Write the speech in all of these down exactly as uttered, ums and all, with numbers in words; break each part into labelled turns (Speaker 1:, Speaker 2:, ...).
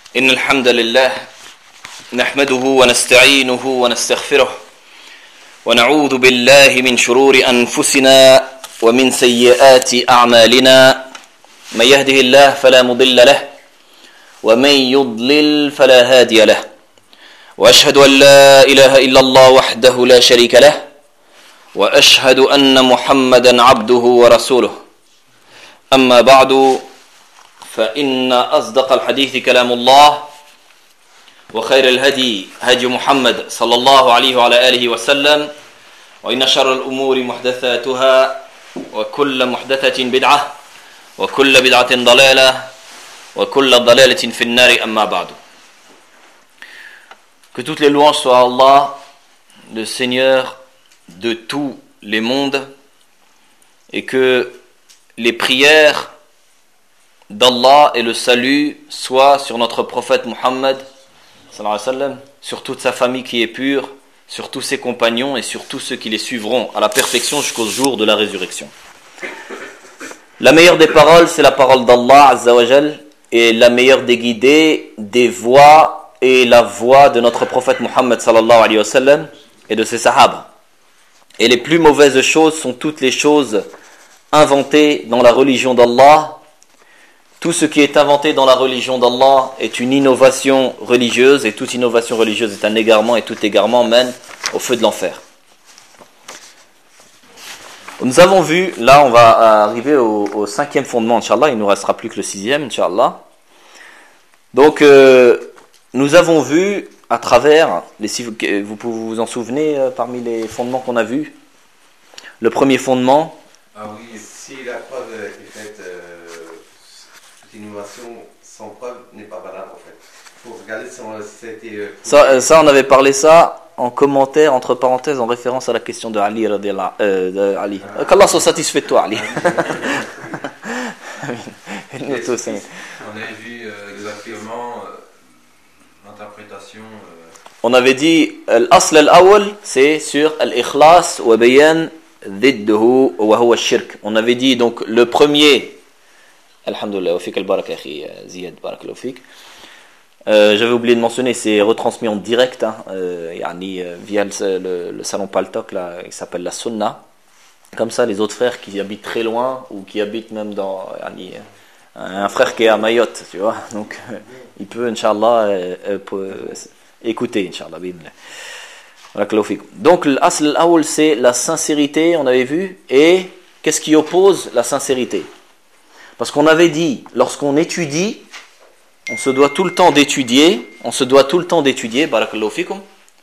Speaker 1: إن الحمد لله نحمده ونستعينه ونستغفره ونعوذ بالله من شرور أنفسنا ومن سيئات أعمالنا من يهده الله فلا مضل له ومن يضلل فلا هادي له وأشهد أن لا إله إلا الله وحده لا شريك له وأشهد أن محمدا عبده ورسوله أما بعد فإن أصدق الحديث كلام الله وخير الهدي هدي محمد صلى الله عليه وعلى آله وسلم وإن شر الأمور محدثاتها وكل محدثة بدعة وكل بدعة ضلالة وكل ضلالة في النار أما بعد. Que toutes les louanges soient à Allah, le Seigneur de tous les mondes, et que les prières d'Allah et le salut soient sur notre prophète Muhammad sallallahu alayhi wa sallam, sur toute sa famille qui est pure, sur tous ses compagnons et sur tous ceux qui les suivront à la perfection jusqu'au jour de la résurrection. La meilleure des paroles, c'est la parole d'Allah Azza wa Jal, et la meilleure des guidées, des voies et la voie de notre prophète Muhammad sallallahu alayhi wa sallam et de ses sahaba. Et les plus mauvaises choses sont toutes les choses inventées dans la religion d'Allah. Tout ce qui est inventé dans la religion d'Allah est une innovation religieuse, et toute innovation religieuse est un égarement, et tout égarement mène au feu de l'enfer. Nous avons vu, là on va arriver au, au cinquième fondement, Inch'Allah, il ne nous restera plus que le sixième, Inch'Allah. Donc, euh, nous avons vu à travers, les, vous pouvez vous en souvenir euh, parmi les fondements qu'on a vus. Le premier fondement.
Speaker 2: Ah oui, si la preuve est faite, euh, toute innovation sans preuve n'est pas valable en fait. Il faut regarder si ça a été. Euh,
Speaker 1: ça, ça, on avait parlé ça en commentaire, entre parenthèses, en référence à la question de Ali. Euh, de Ali. Ah. Qu'Allah soit satisfait de toi, Ali.
Speaker 2: Nous tous, on avait vu euh, exactement euh, l'interprétation. Euh...
Speaker 1: On avait dit l'asl al-awwal, c'est sur al-ikhlas wa bayan ضده وهو الشرك. On avait dit donc le premier. Alhamdulillah, wa fik al-baraka akhi Ziyad, barakallahu fik. Euh, j'avais oublié de mentionner, c'est retransmis en direct, hein, euh, yani, euh, via le, le, le salon Paltok, là, il s'appelle la Sunna. Comme ça, les autres frères qui habitent très loin, ou qui habitent même dans, yani, un frère qui est à Mayotte, tu vois, donc euh, il peut, Inch'Allah, euh, euh, peut, euh, écouter, Inch'Allah, bid'illah. Donc l'asl al-awwal, c'est la sincérité, on avait vu, et qu'est-ce qui oppose la sincérité? Parce qu'on avait dit, lorsqu'on étudie, on se doit tout le temps d'étudier, on se doit tout le temps d'étudier, barakallahu fikum.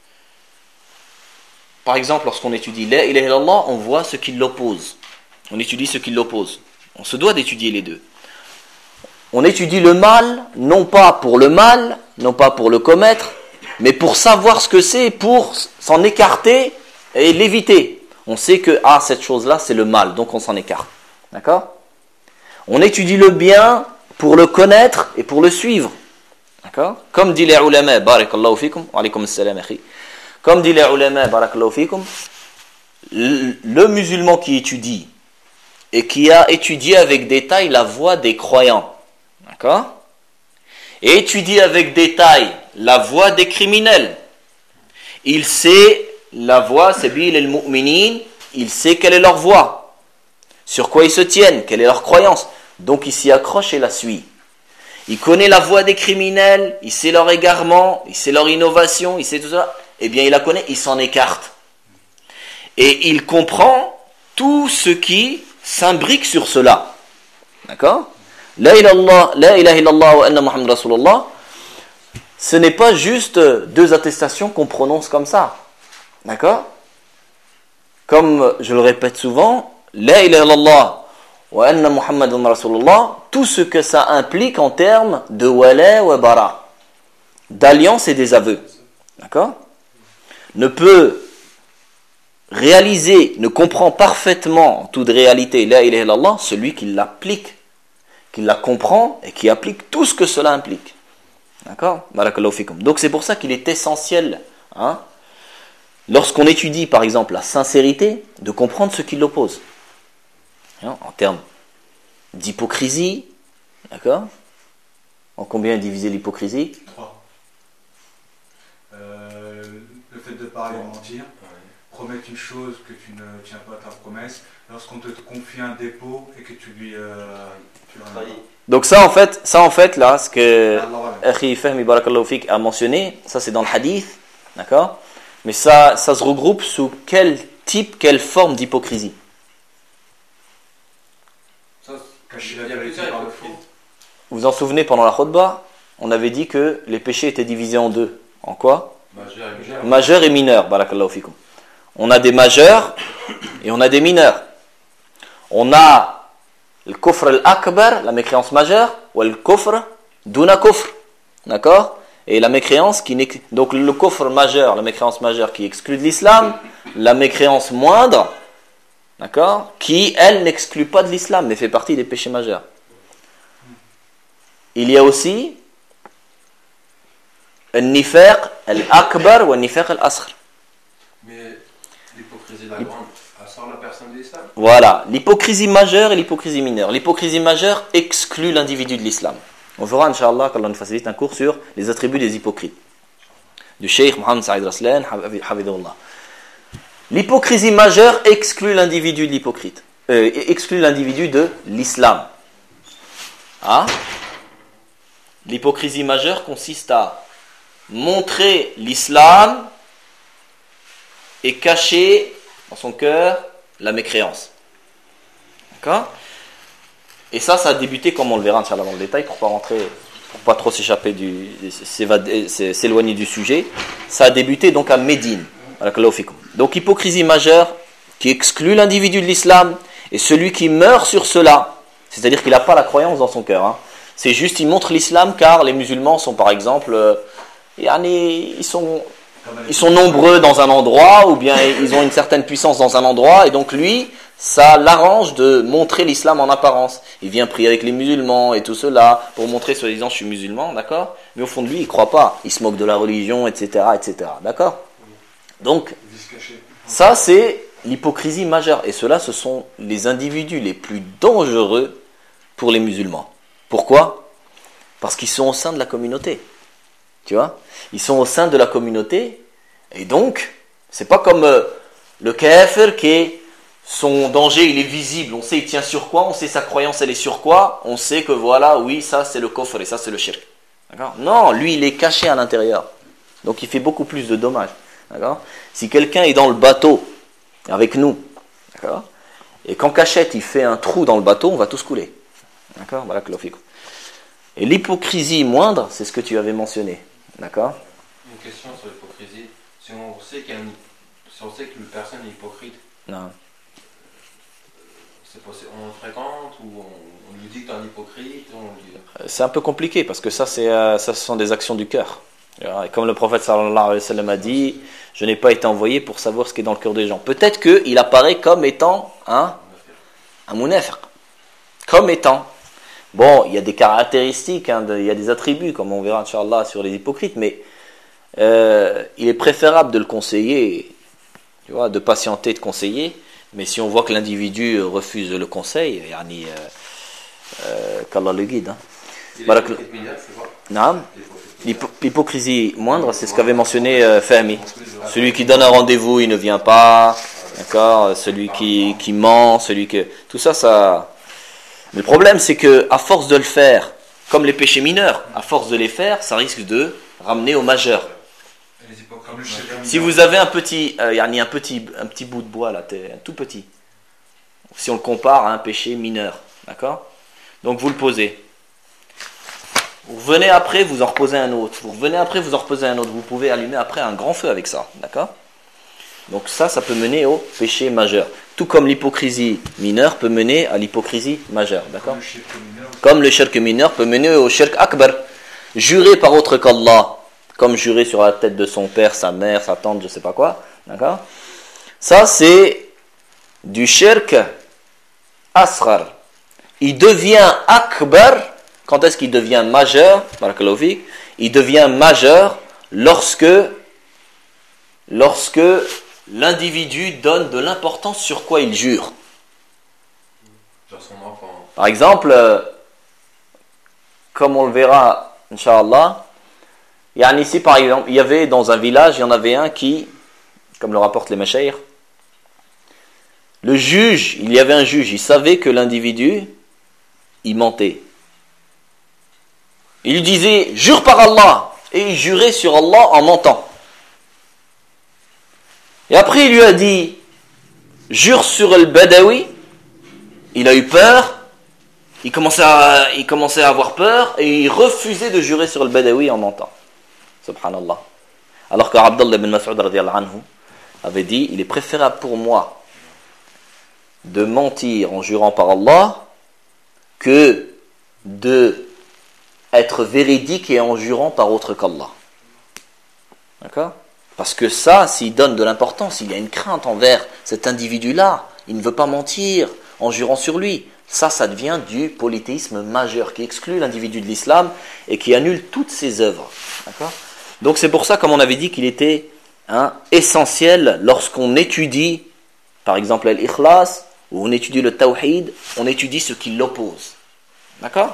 Speaker 1: Par exemple, lorsqu'on étudie la ilaha illallah, on voit ce qui l'oppose. On étudie ce qui l'oppose. On se doit d'étudier les deux. On étudie le mal, non pas pour le mal, non pas pour le commettre, mais pour savoir ce que c'est, pour s'en écarter et l'éviter. On sait que, ah, cette chose-là, c'est le mal, donc on s'en écarte. D'accord? On étudie le bien pour le connaître et pour le suivre. D'accord? Comme dit les ulama, barakallahu fikum, wa alaykum assalam akhi. Comme dit les ulama, barakallahu fikum, le musulman qui étudie et qui a étudié avec détail la voie des croyants, d'accord? Et étudie avec détail la voie des criminels. Il sait la voie, sabil al-mu'minin, il sait quelle est leur voie, sur quoi ils se tiennent, quelle est leur croyance. Donc il s'y accroche et la suit. Il connaît la voie des criminels, il sait leur égarement, il sait leur innovation, il sait tout ça. Eh bien il la connaît, il s'en écarte. Et il comprend tout ce qui s'imbrique sur cela. D'accord? La ilaha illallah wa anna Muhammad Rasulullah, ce n'est pas juste deux attestations qu'on prononce comme ça. D'accord? Comme je le répète souvent, la ilaha illallah wa anna Muhammadan Rasulullah, tout ce que ça implique en termes de wala wa bara, d'alliance et des aveux. D'accord? Ne peut réaliser, ne comprend parfaitement en toute réalité la ilaha illallah celui qui l'applique, qui la comprend et qui applique tout ce que cela implique. D'accord? Barakallahu fikum. Donc c'est pour ça qu'il est essentiel, hein, lorsqu'on étudie par exemple la sincérité, de comprendre ce qui l'oppose. Hein, en termes d'hypocrisie, d'accord? En combien est divisée l'hypocrisie?
Speaker 3: trois. Euh, le fait de parler et mentir, promettre une chose que tu ne tiens pas à ta promesse, lorsqu'on te confie un dépôt et que tu lui euh, tu trahis.
Speaker 1: Donc ça en fait, ça en fait là, ce que Akhi Fahmi Barakallahu Fik a mentionné, ça c'est dans le hadith, d'accord? Mais ça, ça se regroupe sous quel type, quelle forme d'hypocrisie?
Speaker 3: Ça, cacher la vérité par le faux.
Speaker 1: Vous vous en souvenez, pendant la khutbah, on avait dit que les péchés étaient divisés en deux. En quoi?
Speaker 2: Majeur et mineur.
Speaker 1: Majeur et mineur, Barakallahu Fikum. On a des majeurs et on a des mineurs. On a le kufr al-akbar, la mécréance majeure, ou le kufr duna kufr. D'accord? Et la mécréance qui n'est donc le kufr majeur, la mécréance majeure qui exclut de l'islam, la mécréance moindre, d'accord, qui elle n'exclut pas de l'islam mais fait partie des péchés majeurs. Il y a aussi al-nifaq al-akbar ou al-nifaq al-asghar.
Speaker 2: Mais l'hypocrisie la grande, elle sort la personne de l'islam.
Speaker 1: Voilà, l'hypocrisie majeure et l'hypocrisie mineure. L'hypocrisie majeure exclut l'individu de l'islam. On verra, Inch'Allah, qu'Allah nous facilite un cours sur les attributs des hypocrites. Du Cheikh Mohammed Saïd Raslan, Hafidhullah. L'hypocrisie majeure exclut l'individu de l'hypocrite. Euh, exclut l'individu de l'islam. Ah? L'hypocrisie majeure consiste à montrer l'islam et cacher dans son cœur la mécréance. D'accord? Et ça, ça a débuté, comme on le verra Inch'Allah dans le détail, pour pas rentrer, pour pas trop s'échapper du, s'évader, s'éloigner du sujet. Ça a débuté donc à Médine. Donc hypocrisie majeure qui exclut l'individu de l'islam et celui qui meurt sur cela, c'est-à-dire qu'il n'a pas la croyance dans son cœur. Hein. C'est juste, il montre l'islam car les musulmans sont par exemple, euh, ils sont Ils sont nombreux dans un endroit, ou bien ils ont une certaine puissance dans un endroit, et donc lui, ça l'arrange de montrer l'islam en apparence. Il vient prier avec les musulmans et tout cela, pour montrer, soi-disant, je suis musulman, d'accord? Mais au fond de lui, il ne croit pas. Il se moque de la religion, et cetera, et cetera, d'accord? Donc, ça c'est l'hypocrisie majeure. Et ceux-là, ce sont les individus les plus dangereux pour les musulmans. Pourquoi? Parce qu'ils sont au sein de la communauté. Tu vois, ils sont au sein de la communauté et donc c'est pas comme euh, le kafir qui est, son danger il est visible, on sait il tient sur quoi, on sait sa croyance elle est sur quoi, on sait que voilà, oui ça c'est le kufr et ça c'est le shirk. D'accord? Non, lui il est caché à l'intérieur, donc il fait beaucoup plus de dommages. D'accord? Si quelqu'un est dans le bateau avec nous, d'accord, et qu'en cachette il fait un trou dans le bateau, on va tous couler. D'accord? Voilà que l'ofique. Et l'hypocrisie moindre, c'est ce que tu avais mentionné. D'accord?
Speaker 2: Une question sur l'hypocrisie. Si on sait qu'il y a une... si on sait qu'une personne est hypocrite,
Speaker 1: non.
Speaker 2: C'est possible, on le fréquente ou on, on lui dit que tu es un hypocrite on dit...
Speaker 1: C'est un peu compliqué parce que ça, c'est, euh, ça ce sont des actions du cœur. Et comme le prophète sallallahu alayhi wa sallam a dit, je n'ai pas été envoyé pour savoir ce qui est dans le cœur des gens. Peut-être qu'il apparaît comme étant hein, un munafiq. Comme étant. Bon, il y a des caractéristiques, hein, de, il y a des attributs, comme on verra, Inch'Allah, sur les hypocrites, mais euh, il est préférable de le conseiller, tu vois, de patienter, de conseiller, mais si on voit que l'individu refuse le conseil, yani, euh, euh, qu'Allah le guide. Hein. Barak... Non. L'hypocrisie moindre, c'est ce qu'avait mentionné euh, Fahmi. Celui qui donne un rendez-vous, il ne vient pas, d'accord, celui qui, qui ment, celui que... Tout ça, ça... Mais le problème, c'est que à force de le faire, comme les péchés mineurs, à force de les faire, ça risque de ramener au majeur. Si vous avez un petit, euh, un petit, un petit bout de bois là, un tout petit, si on le compare à un péché mineur, d'accord? Donc vous le posez. Vous revenez après, vous en reposez un autre. Vous revenez après, vous en reposez un autre. Vous pouvez allumer après un grand feu avec ça, d'accord? Donc ça, ça peut mener au péché majeur. Tout comme l'hypocrisie mineure peut mener à l'hypocrisie majeure, d'accord? Comme le shirk mineur peut mener au shirk akbar. Jurer par autre qu'Allah, comme jurer sur la tête de son père, sa mère, sa tante, je sais pas quoi, d'accord? Ça, c'est du shirk asghar. Il devient akbar. Quand est-ce qu'il devient majeur? Barakallahu fik. Il devient majeur lorsque lorsque l'individu donne de l'importance sur quoi il jure.
Speaker 2: Sur son enfant.
Speaker 1: Par exemple, euh, comme on le verra Inch'Allah. Yani ici par exemple, il y avait dans un village, il y en avait un qui, comme le rapportent les Mashaïr, le juge, il y avait un juge, il savait que l'individu, il mentait. Il lui disait, jure par Allah, et il jurait sur Allah en mentant. Et après il lui a dit, jure sur le Badawi, il a eu peur, il commençait, à, il commençait à avoir peur, et il refusait de jurer sur le Badawi en mentant. Subhanallah. Alors que Abdullah ibn Mas'ud radiyallahu anhu avait dit, il est préférable pour moi de mentir en jurant par Allah que de être véridique et en jurant par autre qu'Allah. D'accord ? Parce que ça, s'il donne de l'importance, il y a une crainte envers cet individu-là, il ne veut pas mentir en jurant sur lui. Ça, ça devient du polythéisme majeur qui exclut l'individu de l'islam et qui annule toutes ses œuvres. D'accord ? Donc c'est pour ça, comme on avait dit, qu'il était hein, essentiel lorsqu'on étudie, par exemple l'ikhlas, ou on étudie le tawhid, on étudie ce qui l'oppose. D'accord ?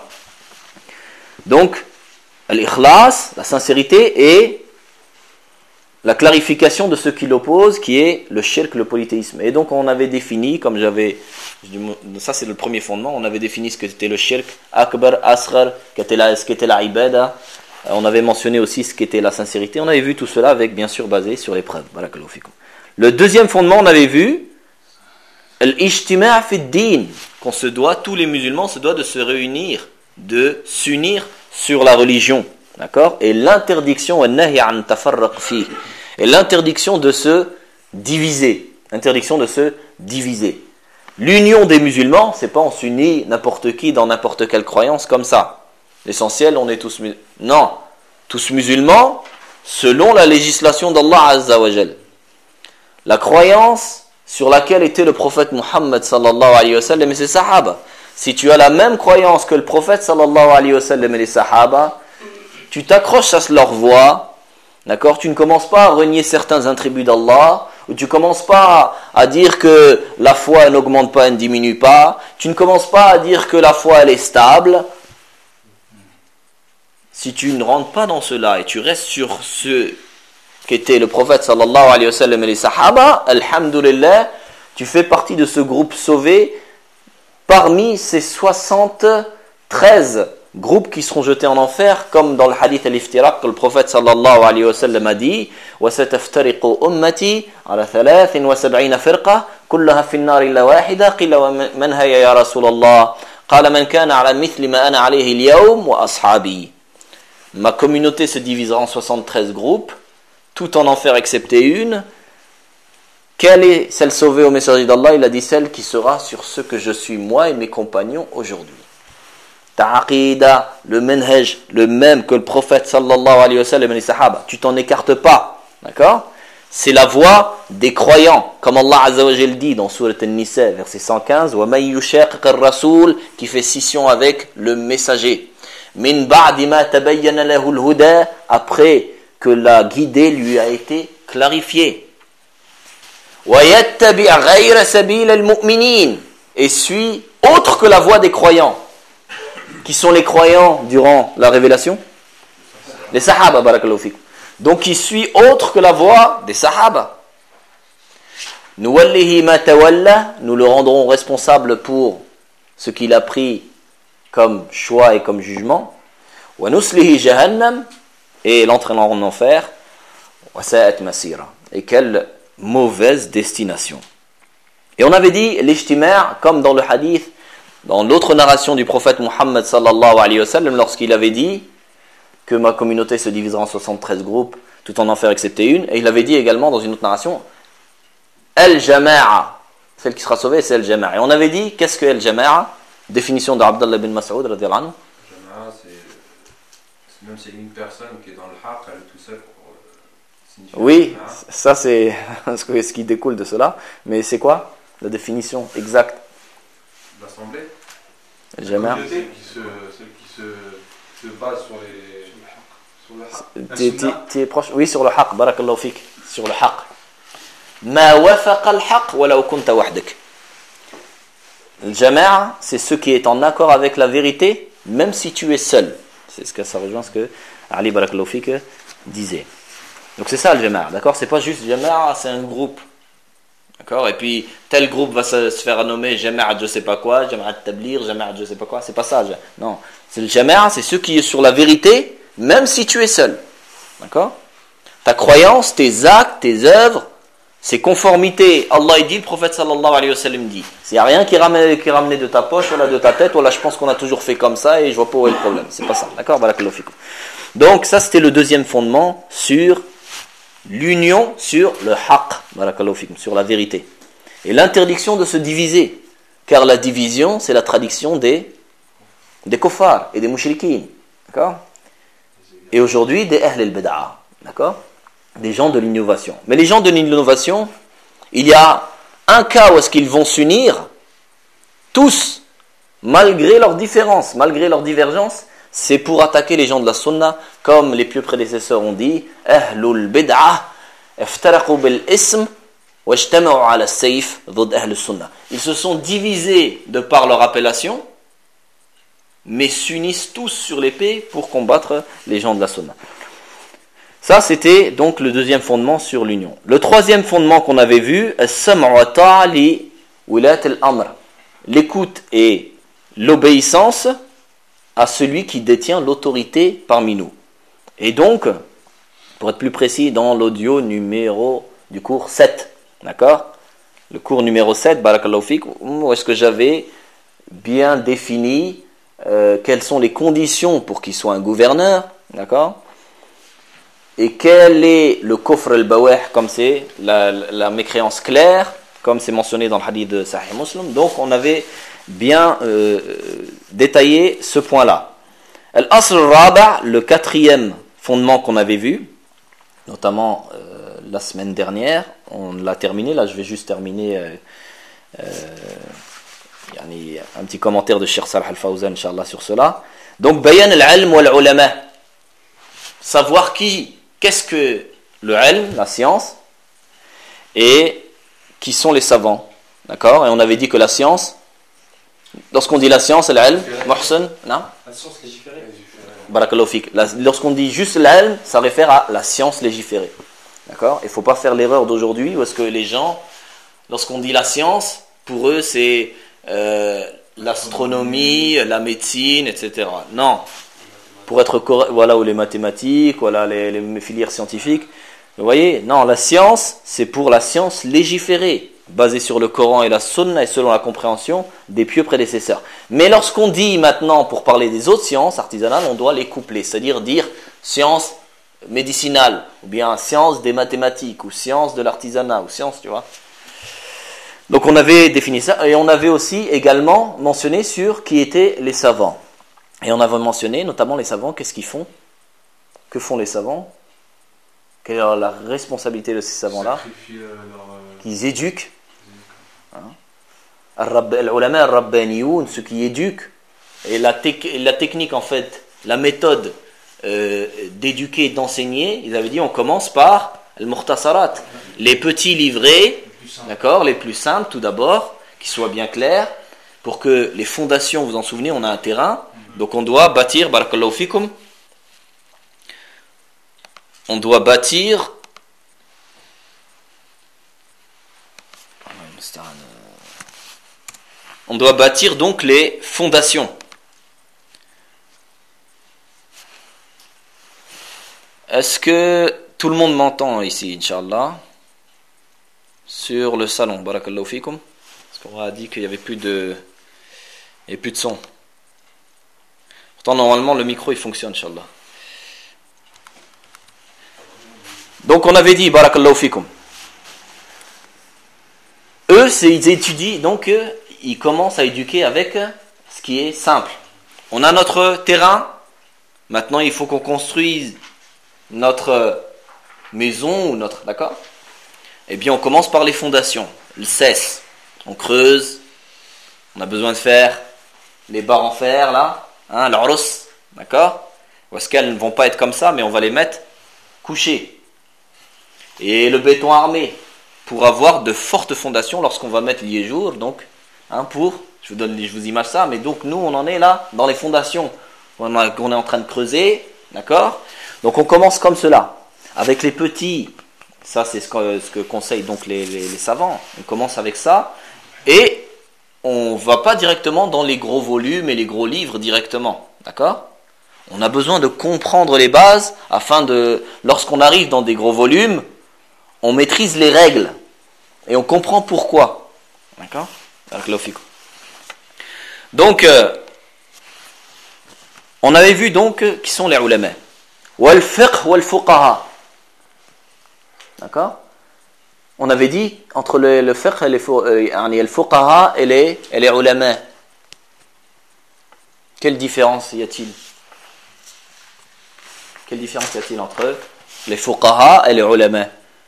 Speaker 1: Donc, l'ikhlas, la sincérité, et la clarification de ce qui l'oppose, qui est le shirk, le polythéisme. Et donc on avait défini, comme j'avais, ça c'est le premier fondement, on avait défini ce que c'était le shirk, akbar, asghar, ce qu'était la ibada. On avait mentionné aussi ce qu'était la sincérité. On avait vu tout cela avec, bien sûr, basé sur les preuves. Le deuxième fondement, on avait vu l'ijtima' fi ad-din, qu'on se doit, tous les musulmans se doivent de se réunir, de s'unir sur la religion. D'accord ? Et l'interdiction, et l'interdiction de se diviser. Interdiction de se diviser. L'union des musulmans, c'est pas on s'unit n'importe qui dans n'importe quelle croyance comme ça. L'essentiel, on est tous musulmans. Non, tous musulmans selon la législation d'Allah Azza wa Jal. La croyance sur laquelle était le prophète Muhammad sallallahu alayhi wa sallam et ses sahaba. Si tu as la même croyance que le prophète sallallahu alayhi wa sallam et les sahaba, tu t'accroches à leur voie, d'accord ? Tu ne commences pas à renier certains attributs d'Allah, ou tu ne commences pas à dire que la foi elle n'augmente pas, elle ne diminue pas, tu ne commences pas à dire que la foi elle est stable. Si tu ne rentres pas dans cela et tu restes sur ce qu'était le prophète sallallahu alayhi wa sallam et les sahaba, alhamdulillah, tu fais partie de ce groupe sauvé parmi ces soixante-treize groupes qui seront jetés en enfer, comme dans le hadith al-iftiraq que le prophète sallallahu alayhi wa sallam a dit وَسَتَفْتَرِقُ أُمَّتِي عَلَى ثَلَاثٍ وَسَبْعِينَ فِرْقَةٍ كُلَّهَا فِي النَّارِ إِلَّا وَاحِدَةً قِيلَ وَمَنْ هَيَ يَا رَسُولَ اللَّهِ قَالَ مَنْ كَانَ عَلَى مِثْلِ مَا أَنَا عَلَيْهِ الْيَوْمِ وَأَصْحَابِي. Ma communauté se divisera en soixante-treize groupes, tout en enfer excepté une. Quelle est celle sauvée au messager d'Allah ? Il a dit celle qui sera sur ce que je suis moi et mes compagnons aujourd'hui. Ta aqida, le manhaj, le même que le prophète sallallahu alayhi wa sallam et les sahaba, tu t'en écartes pas, d'accord ? C'est la voie des croyants, comme Allah Azza wa Jal dit dans Surat An-Nisa, verset cent quinze, wa man yushaqiq ar-rasoul, qui fait scission avec le messager. Min ba'di ma tabayyana lahu al-huda, après que la guidée lui a été clarifiée. Wa yattabi' ghayra sabil al-mu'minin, et suit autre que la voie des croyants. Qui sont les croyants durant la révélation ? Les sahaba, barakallahu fikum. Donc il suit autre que la voie des sahaba. Nuwallihi ma tawalla, nous le rendrons responsable pour ce qu'il a pris comme choix et comme jugement. Wa nuslihi jahannam, et l'entraînant en enfer. Wa sa'at masira, et quelle mauvaise destination. Et on avait dit l'ijtima', comme dans le hadith, dans l'autre narration du prophète Muhammad sallallahu alayhi wa sallam, lorsqu'il avait dit que ma communauté se divisera en soixante-treize groupes, tout en enfer excepté une, et il avait dit également dans une autre narration, Al-Jama'a, celle qui sera sauvée, c'est Al-Jama'a. Et on avait dit, qu'est-ce que Al-Jama'a ? Définition d'Abdallah bin Mas'ud radiyallahu anhu.
Speaker 4: Jama'a, c'est même c'est une personne qui est dans le haqq, elle est tout seule pour signifier.
Speaker 1: Oui, ça c'est ce qui découle de cela, mais c'est quoi la définition exacte ?
Speaker 4: L'assemblée.
Speaker 1: Jama'a.
Speaker 3: Celle qui se, celle qui se, se base sur les sur le haqq.
Speaker 1: Tu es proche, oui, sur le haqq, barakallahu fik, sur le haqq. Ma wafaqa al-haqq walau kunta wahdak. Le jama'a, c'est ce qui est en accord avec la vérité, même si tu es seul. C'est ce que ça rejoint ce que Ali Barakallahu Fik disait. Donc c'est ça le jama'a, d'accord? C'est pas juste jama'a, c'est un groupe. D'accord? Et puis tel groupe va se, se faire nommer jama'a je sais pas quoi, jama'a tablir, jama'a je sais pas quoi, c'est pas ça. Non, c'est le jama'a, c'est ceux qui est sur la vérité, même si tu es seul. D'accord? Ta croyance, tes actes, tes œuvres, c'est conformité. Allah il dit, le prophète sallallahu alayhi wa sallam dit. S'il n'y a rien qui est ramené, qui est ramené de ta poche, ou là de ta tête, ou là je pense qu'on a toujours fait comme ça et je vois pas où est le problème. C'est pas ça. D'accord? Barakallahu fikum. Donc ça c'était le deuxième fondement sur l'union, sur le haqq, barakallahu fikum, sur la vérité. Et l'interdiction de se diviser. Car la division, c'est la tradition des, des kuffars et des mushrikines. D'accord? Et aujourd'hui, des ahl al-bid'a. D'accord? Des gens de l'innovation. Mais les gens de l'innovation, il y a un cas où est-ce qu'ils vont s'unir, tous, malgré leurs différences, malgré leurs divergences, c'est pour attaquer les gens de la sunna, comme les pieux prédécesseurs ont dit, ahlul bid'ah, iftaraqu bil ism, wajtama'u ala sayf, dhud ahl sunnah. Ils se sont divisés de par leur appellation, mais s'unissent tous sur l'épée pour combattre les gens de la sunna. Ça, c'était donc le deuxième fondement sur l'union. Le troisième fondement qu'on avait vu, l'écoute et l'obéissance à celui qui détient l'autorité parmi nous. Et donc, pour être plus précis, dans l'audio numéro du cours sept, d'accord? Le cours numéro sept, barakallahu fik, où est-ce que j'avais bien défini euh, quelles sont les conditions pour qu'il soit un gouverneur, d'accord? Et quel est le kufr al-bawah, comme c'est la, la mécréance claire, comme c'est mentionné dans le hadith de Sahih Muslim. Donc on avait bien euh, détaillé ce point-là. Al-asl al-raba', le quatrième fondement qu'on avait vu, notamment euh, la semaine dernière, on l'a terminé, là je vais juste terminer euh, euh, yani, un petit commentaire de Cheikh Salah al-Fawzan, Inch'Allah, sur cela. Donc, bayan al-ilm wal-ulama, savoir qui, qu'est-ce que le ilm, la science, et qui sont les savants. D'accord? Et on avait dit que la science, lorsqu'on dit la science, l'ilm, Mohsen, non?
Speaker 5: La science légiférée.
Speaker 1: Barakallahu fik. Lorsqu'on dit juste l'ilm, ça réfère à la science légiférée. D'accord? Il ne faut pas faire l'erreur d'aujourd'hui où est-ce que les gens, lorsqu'on dit la science, pour eux c'est euh, l'astronomie, la médecine, et cetera. Non. Pour être correct, voilà, ou les mathématiques, voilà, les, les filières scientifiques. Vous voyez? Non, la science, c'est pour la science légiférée, basée sur le Coran et la Sunna et selon la compréhension des pieux prédécesseurs. Mais lorsqu'on dit maintenant, pour parler des autres sciences artisanales, on doit les coupler, c'est-à-dire dire science médicinale, ou bien science des mathématiques, ou science de l'artisanat, ou science, tu vois. Donc on avait défini ça, et on avait aussi également mentionné sur qui étaient les savants. Et on avait mentionné notamment les savants, qu'est-ce qu'ils font? Que font les savants? Quelle est la responsabilité de ces savants-là? Qu'ils éduquent. Al-ulama al-rabbaniyoun, ceux qui éduquent. Et la, te- la technique, en fait, la méthode euh, d'éduquer, d'enseigner, ils avaient dit on commence par al-mukhtasarat, les petits livrets, d'accord, les plus simples tout d'abord, qui soient bien clairs, pour que les fondations, vous en souvenez, on a un terrain, donc on doit bâtir, barakallahu fikum, on doit bâtir on doit bâtir donc les fondations. Est-ce que tout le monde m'entend ici, Inch'Allah, sur le salon? Barakallahu fikum. Parce qu'on a dit qu'il n'y avait plus de il n'y avait plus de son. Pourtant normalement le micro il fonctionne, Inch'Allah. Donc on avait dit, barakallahu fikum, eux c'est, ils étudient, donc euh, ils commencent à éduquer avec ce qui est simple. On a notre terrain, maintenant il faut qu'on construise notre maison ou notre, d'accord? Eh bien on commence par les fondations, le cesse, on creuse, on a besoin de faire les barres en fer là, hein, l'orus, d'accord? Parce qu'elles ne vont pas être comme ça, mais on va les mettre couchées. Et le béton armé, pour avoir de fortes fondations lorsqu'on va mettre liégeour, donc, hein, pour, je vous donne, je vous image ça, mais donc nous on en est là, dans les fondations. qu'on a- qu'on est en train de creuser, d'accord? Donc on commence comme cela, avec les petits, ça c'est ce que, ce que conseillent donc les, les, les savants, on commence avec ça, et on va pas directement dans les gros volumes et les gros livres directement, d'accord? On a besoin de comprendre les bases, afin de, lorsqu'on arrive dans des gros volumes, on maîtrise les règles, et on comprend pourquoi, d'accord? Donc, euh, on avait vu donc euh, qui sont les ulama. Wal fiqh wal fuqaha. D'accord? On avait dit entre le, le fiqh et les euh, fuqaha et les, et les ulama. Quelle différence y a-t-il? Quelle différence y a-t-il entre les fuqaha et les ulama?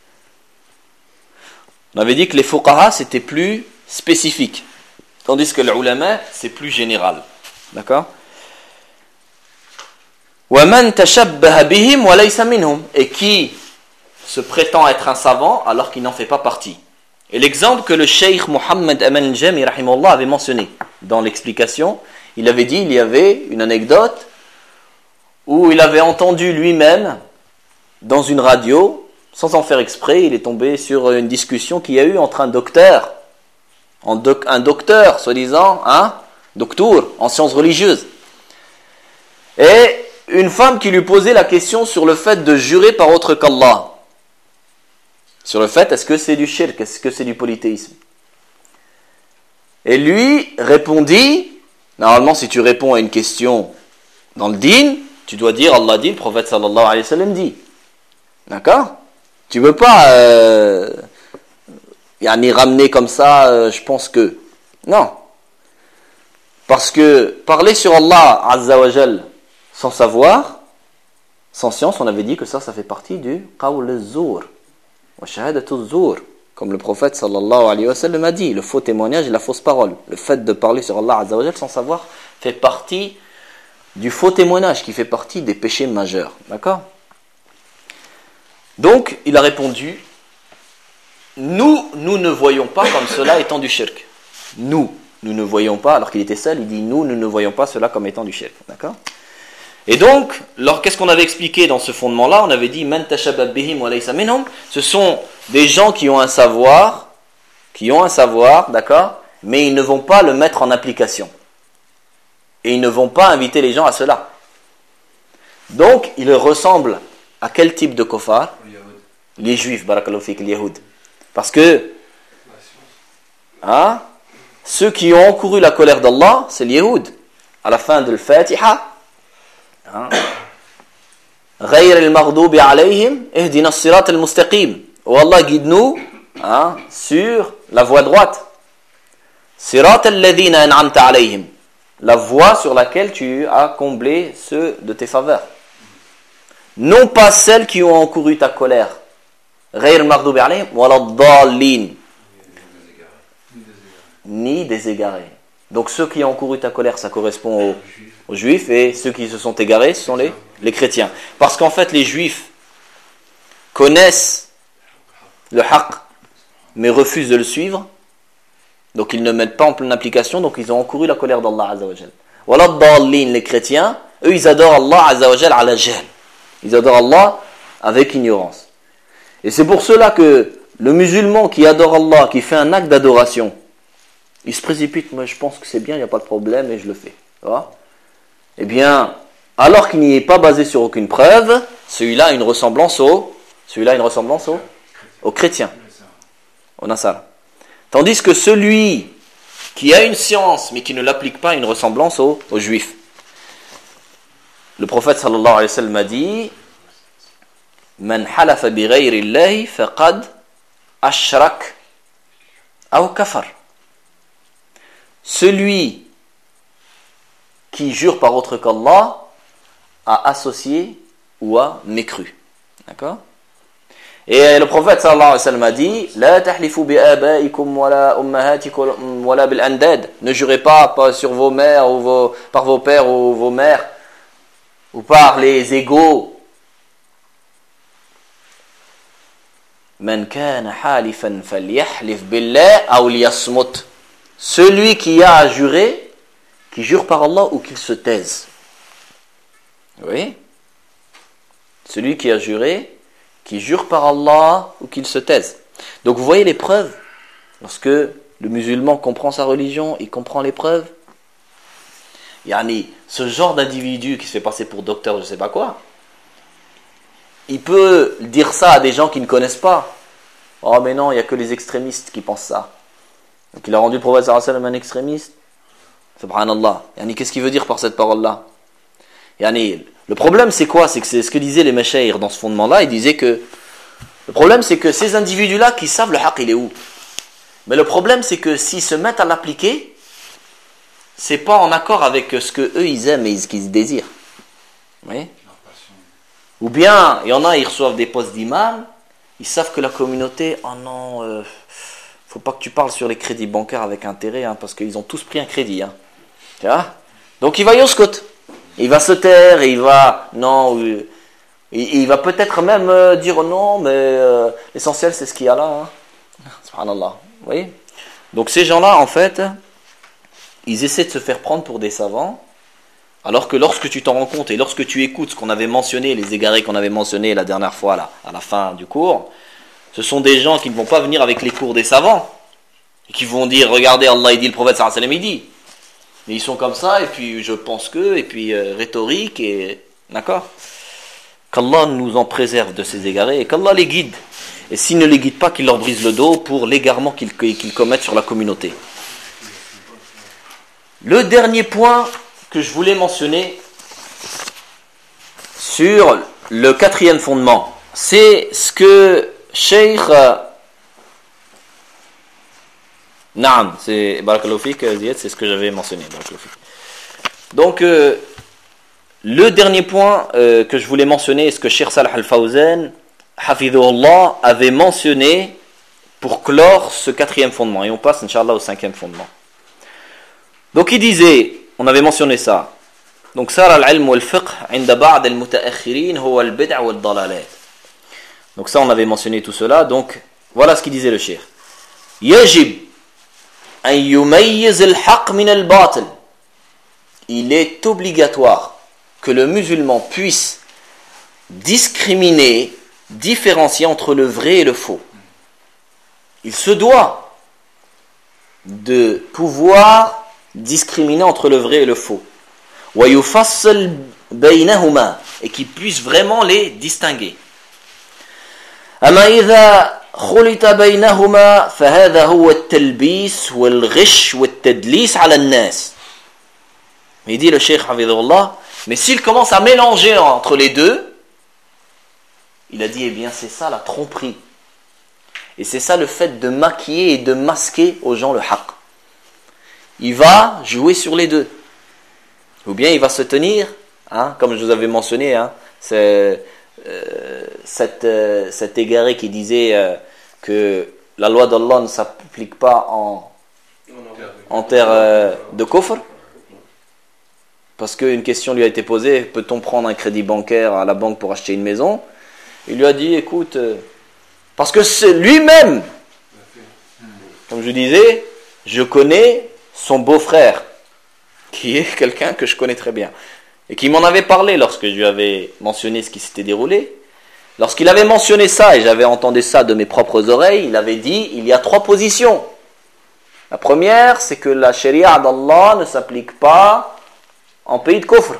Speaker 1: On avait dit que les fuqaha c'était plus spécifique, tandis que les ulama c'est plus général. D'accord? وَمَنْ تَشَبَّهَ بِهِمْ وَلَيْسَ مِنْهُمْ, et qui se prétend être un savant alors qu'il n'en fait pas partie. Et l'exemple que le cheikh Mohammed Aman al-Jami rahimahullah avait mentionné dans l'explication, il avait dit, il y avait une anecdote où il avait entendu lui-même dans une radio, sans en faire exprès, il est tombé sur une discussion qu'il y a eu entre un docteur, un docteur soi-disant, un docteur en sciences religieuses, et une femme qui lui posait la question sur le fait de jurer par autre qu'Allah. Sur le fait, est-ce que c'est du shirk, est-ce que c'est du polythéisme? Et lui répondit, normalement si tu réponds à une question dans le din, tu dois dire Allah dit, le prophète sallallahu alayhi wa sallam dit. D'accord? Tu ne veux pas euh, yani ramener comme ça, euh, je pense que... Non. Parce que parler sur Allah azza wa jal sans savoir, sans science, on avait dit que ça, ça fait partie du qawl az-zur wa shahadatu az-zur, comme le prophète sallallahu alayhi wa sallam a dit, le faux témoignage et la fausse parole. Le fait de parler sur Allah azza wa jal sans savoir fait partie du faux témoignage, qui fait partie des péchés majeurs. D'accord? Donc, il a répondu, nous, nous ne voyons pas comme cela étant du shirk. Nous, nous ne voyons pas, alors qu'il était seul, il dit, nous, nous ne voyons pas cela comme étant du shirk. D'accord? Et donc, alors, qu'est-ce qu'on avait expliqué dans ce fondement-là? On avait dit, Man tashabba bihim wa laysa minhum. Ce sont des gens qui ont un savoir, qui ont un savoir, d'accord, mais ils ne vont pas le mettre en application. Et ils ne vont pas inviter les gens à cela. Donc, ils ressemblent à quel type de kofar? Les juifs, barakallahu fik, les yahoud. Parce que, hein, ceux qui ont encouru la colère d'Allah, c'est les yahoud. À la fin de l'Fatiha, غير المغضوب عليهم اهدنا الصراط المستقيم. Oh Allah, guide-nous hein, sur la voie droite. صراط الذين أنعمت عليهم, la voie sur laquelle tu as comblé ceux de tes faveurs. Non pas celles qui ont encouru ta colère. غير المغضوب عليهم ولا الضالين, ni des égarés. Donc ceux qui ont encouru ta colère, ça correspond aux, aux juifs, et ceux qui se sont égarés, ce sont les, les chrétiens. Parce qu'en fait, les juifs connaissent le haqq, mais refusent de le suivre. Donc ils ne mettent pas en pleine application, donc ils ont encouru la colère d'Allah Azza wa Jal. Wala ad-dallin, les chrétiens, eux ils adorent Allah Azza wa Jal ala jahl. Ils adorent Allah avec ignorance. Et c'est pour cela que le musulman qui adore Allah, qui fait un acte d'adoration, il se précipite, moi je pense que c'est bien, il n'y a pas de problème et je le fais. Eh bien, alors qu'il n'y est pas basé sur aucune preuve, celui-là a une ressemblance au, celui-là a une ressemblance au, au chrétien, au Nasara. Tandis que celui qui a une science mais qui ne l'applique pas a une ressemblance au, au juif. Le prophète sallallahu alayhi wa sallam a dit, Man halafa bi ghayri Allahi faqad ashrak aw kafar. Celui qui jure par autre qu'Allah a associé ou a mécru. D'accord? Et le prophète sallallahu alayhi wa sallam a dit, La tahlifu bi abaikum wala ummahatikum wala bil andad. Ne jurez pas, pas sur vos mères ou vos, par vos pères ou vos mères ou par les égaux. Man kana halifan falyahlif billah aw liyasmut. Celui qui a à jurer, qui jure par Allah ou qu'il se taise. Oui. Celui qui a juré, qui jure par Allah ou qu'il se taise. Donc vous voyez les preuves. Lorsque le musulman comprend sa religion, il comprend les preuves. Yani, ce genre d'individu qui se fait passer pour docteur, je ne sais pas quoi, il peut dire ça à des gens qui ne connaissent pas. Oh mais non, il n'y a que les extrémistes qui pensent ça. Donc il a rendu le prophète sallallahu alayhi wa sallam un extrémiste. Subhanallah. Yani, qu'est-ce qu'il veut dire par cette parole-là? Yani, le problème c'est quoi? C'est que c'est ce que disaient les mashaïrs dans ce fondement-là. Ils disaient que le problème c'est que ces individus-là qui savent le haqq il est où. Mais le problème c'est que s'ils se mettent à l'appliquer, c'est pas en accord avec ce que eux ils aiment et ce qu'ils désirent. Oui. Ou bien, il y en a, ils reçoivent des postes d'imam, ils savent que la communauté, oh non, euh, faut pas que tu parles sur les crédits bancaires avec intérêt, hein, parce qu'ils ont tous pris un crédit. Hein. Tu vois? Donc il va yoscot, il va se taire, et il va, non, il, il va peut-être même euh, dire non, mais euh, l'essentiel c'est ce qu'il y a là. Hein. Subhanallah. Oui. Donc ces gens-là, en fait, ils essaient de se faire prendre pour des savants. Alors que lorsque tu t'en rends compte et lorsque tu écoutes ce qu'on avait mentionné, les égarés qu'on avait mentionnés la dernière fois là, à la fin du cours, ce sont des gens qui ne vont pas venir avec les cours des savants et qui vont dire regardez Allah il dit, le prophète sallallahu alayhi wa sallam il dit. Mais ils sont comme ça et puis je pense que et puis euh, rhétorique et d'accord. Qu'Allah nous en préserve de ces égarés et qu'Allah les guide. Et s'il ne les guide pas, qu'il leur brise le dos pour l'égarement qu'ils, qu'ils commettent sur la communauté. Le dernier point que je voulais mentionner sur le quatrième fondement, c'est ce que Cheikh Naam, c'est Barakallahu fik, c'est ce que j'avais mentionné. Donc euh, le dernier point euh, que je voulais mentionner, est ce que Cheikh Salah Al-Fawzan Hafidhullah avait mentionné pour clore ce quatrième fondement, et on passe Inch'Allah au cinquième fondement. Donc il disait, on avait mentionné ça. Donc صار العلم والفقه عند بعض المتأخرين هو البدع والضلالات. Donc ça on avait mentionné tout cela. Donc voilà ce qu'il disait le cheikh. يجب أن يميز الحق من الباطل. Il est obligatoire que le musulman puisse discriminer, différencier entre le vrai et le faux. Il se doit de pouvoir discriminer entre le vrai et le faux. وَيُفَصِّلْ بَيْنَهُمَا, et qui puisse vraiment les distinguer. أَمَا إِذَا خُلِطَ بَيْنَهُمَا فَهَذَا هُوَ التَّلْبِيسُ وَالْغِشُّ وَالتَّدْلِيسُ عَلَى النَّاسِ. Mais il dit le cheikh Hafidhullah, mais s'il commence à mélanger entre les deux, il a dit, eh bien c'est ça la tromperie. Et c'est ça le fait de maquiller et de masquer aux gens le haqq. Il va jouer sur les deux. Ou bien il va se tenir, hein, comme je vous avais mentionné, hein, c'est, euh, cet, euh, cet égaré qui disait euh, que la loi d'Allah ne s'applique pas en, en terre euh, de kufr. Parce qu'une question lui a été posée, peut-on prendre un crédit bancaire à la banque pour acheter une maison? Il lui a dit, écoute, euh, parce que c'est lui-même, comme je disais, je connais son beau-frère, qui est quelqu'un que je connais très bien, et qui m'en avait parlé lorsque je lui avais mentionné ce qui s'était déroulé. Lorsqu'il avait mentionné ça, et j'avais entendu ça de mes propres oreilles, il avait dit, il y a trois positions. La première, c'est que la sharia d'Allah ne s'applique pas en pays de kufr.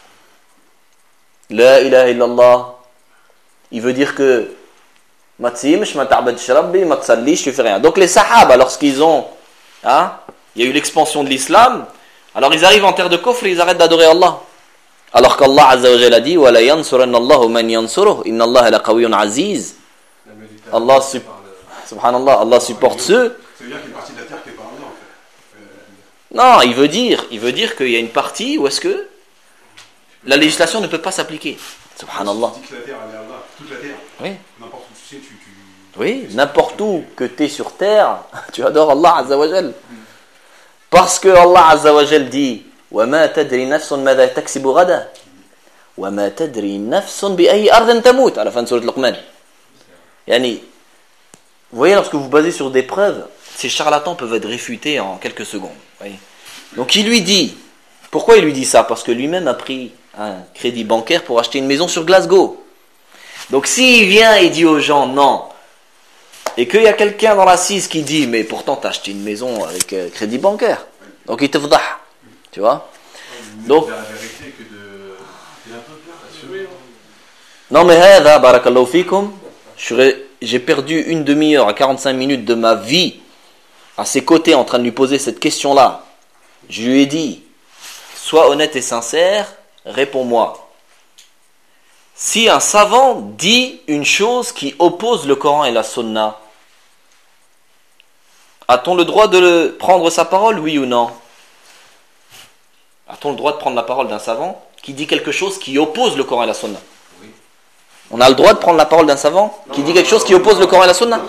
Speaker 1: La ilaha illallah, il veut dire que matsim, je m'ata'bad shrabbi, matsalli, je fais rien. Donc les sahaba, lorsqu'ils ont, hein, il y a eu l'expansion de l'islam, alors ils arrivent en terre de kufr et ils arrêtent d'adorer Allah. Alors qu'Allah Azza wa Jalla a dit وَلَا يَنْصُرَنَّ اللَّهُ مَنْ يَنْصُرُهُ إِنَّ اللَّهَ لَقَوِيٌّ عَزِيزٌ. Allah, su- subhanallah, Allah supporte ceux.
Speaker 5: Ça veut dire qu'il y a une partie de la terre qui est par Allah en fait. Euh,
Speaker 1: Non, il veut dire, il veut dire qu'il y a une partie où est-ce que la législation ne peut pas s'appliquer. Subhanallah.
Speaker 5: Tu dis que la terre elle est Allah, toute la terre.
Speaker 1: Oui.
Speaker 5: N'importe où tu sais, tu. tu...
Speaker 1: Oui, n'importe où que tu es sur terre, tu adores Allah Azza wa Jal. Parce que Allah Azza wa Jal dit وَمَا تَدْرِي نَفْسٌ مَاذَا تَكْسِبُ غَدًا وَمَا تَدْرِي نَفْسٌ بِأَيِّ أَرْضٍ تَمُوتُ, à la fin de Sourate Luqman. Yani, vous voyez, lorsque vous basez sur des preuves, ces charlatans peuvent être réfutés en quelques secondes. Voyez. Donc il lui dit, Pourquoi il lui dit ça? Parce que lui-même a pris un crédit bancaire pour acheter une maison sur Glasgow. Donc s'il vient et dit aux gens non, et qu'il y a quelqu'un dans l'assise qui dit mais pourtant tu as acheté une maison avec euh, crédit bancaire, donc il te fdah, tu vois. Donc
Speaker 5: la vérité que de. Il a un peu peur d'assumer.
Speaker 1: non mais hada barakallahu fikum, j'ai perdu une demi-heure à quarante-cinq minutes de ma vie à ses côtés en train de lui poser cette question-là. Je lui ai dit, sois honnête et sincère, réponds-moi. Si un savant dit une chose qui oppose le Coran et la Sunna, a-t-on le droit de le prendre sa parole, oui ou non? A-t-on le droit de prendre la parole d'un savant qui dit quelque chose qui oppose le Coran et la Sunna?
Speaker 4: Oui.
Speaker 1: On a le droit de prendre la parole d'un savant qui dit quelque chose qui oppose le Coran et la Sunna?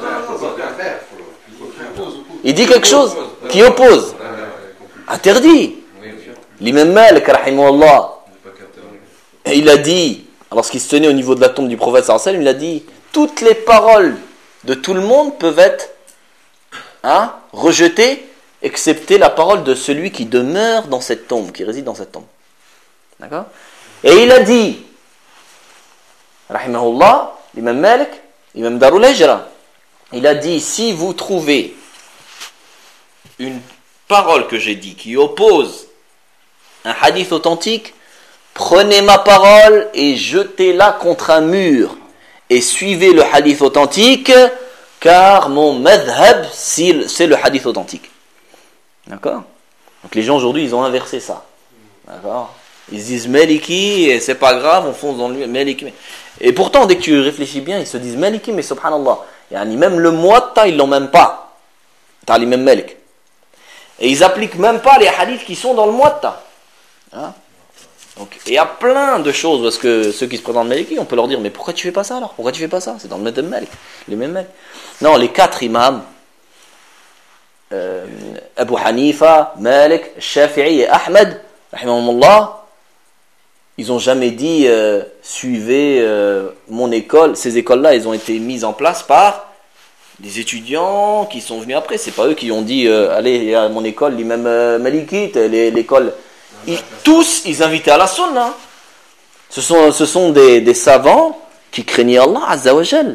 Speaker 1: Il dit quelque chose qui oppose. Interdit. L'imam Malik, rahimahullah, il a dit, lorsqu'il se tenait au niveau de la tombe du prophète sallallahu alayhi wa sallam, il a dit, toutes les paroles de tout le monde peuvent être hein, rejetées, excepté la parole de celui qui demeure dans cette tombe, qui réside dans cette tombe. D'accord? Et il a dit, rahimahullah, l'imam Malik, l'imam Darul Hijra, il a dit, si vous trouvez une parole que j'ai dit qui oppose un hadith authentique, prenez ma parole et jetez-la contre un mur et suivez le hadith authentique, car mon madhab c'est le hadith authentique. D'accord? Donc les gens aujourd'hui ils ont inversé ça. D'accord? Ils disent Maliki et c'est pas grave, on fonce dans le Maliki. Et pourtant dès que tu réfléchis bien, ils se disent Maliki, mais subhanallah, yani même le Muwatta ils l'ont même pas. T'as l'imam Malik. Et ils appliquent même pas les hadiths qui sont dans le Muwatta. Hein? Donc il y a plein de choses parce que ceux qui se présentent Maliki, on peut leur dire mais pourquoi tu fais pas ça alors? Pourquoi tu fais pas ça? C'est dans le Madhab Malik, les mêmes Malik. Non, les quatre imams euh, Abu Hanifa, Malik, Shafi'i et Ahmed, rahimahumullah, ils ont jamais dit euh, suivez euh, mon école. Ces écoles-là, elles ont été mises en place par des étudiants qui sont venus après. C'est pas eux qui ont dit euh, allez à mon école, l'imam euh, Malikite, l'école. Ils, tous, ils invitaient à la sunna. Ce sont, ce sont des, des savants qui craignaient Allah Azza wa Jal.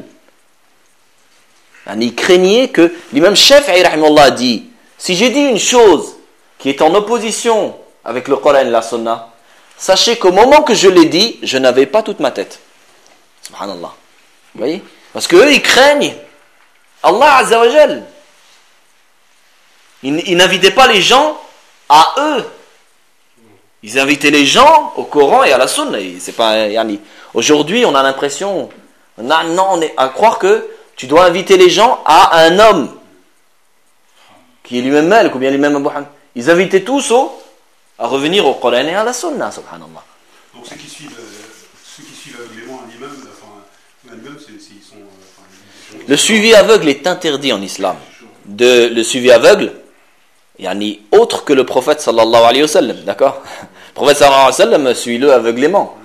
Speaker 1: Ils craignaient que l'imam Shafi'i rahimahullah a dit si j'ai dit une chose qui est en opposition avec le Coran et la sunna, sachez qu'au moment que je l'ai dit, je n'avais pas toute ma tête. Subhanallah. Vous voyez? Parce qu'eux, ils craignent Allah Azza wa Jal. Ils, ils n'invitaient pas les gens à eux. Ils invitaient les gens au Coran et à la Sunna. C'est pas, yani, aujourd'hui, on a l'impression, on a, non, on est à croire que tu dois inviter les gens à un homme qui est lui-même Malik ou bien lui-même Abu Hanifa. Ils invitaient tous au, à revenir au Coran et à la Sunna, subhanallah.
Speaker 5: Donc ceux qui suivent, euh, ceux qui suivent aveuglément un imam, enfin, un imam, c'est, c'est, ils sont, euh, enfin, ils sont...
Speaker 1: Le suivi aveugle est interdit en islam. De, le suivi aveugle, yani, autre que le prophète sallallahu alayhi wa sallam, d'accord? Le prophète sallallahu alayhi wa sallam, suis-le aveuglément.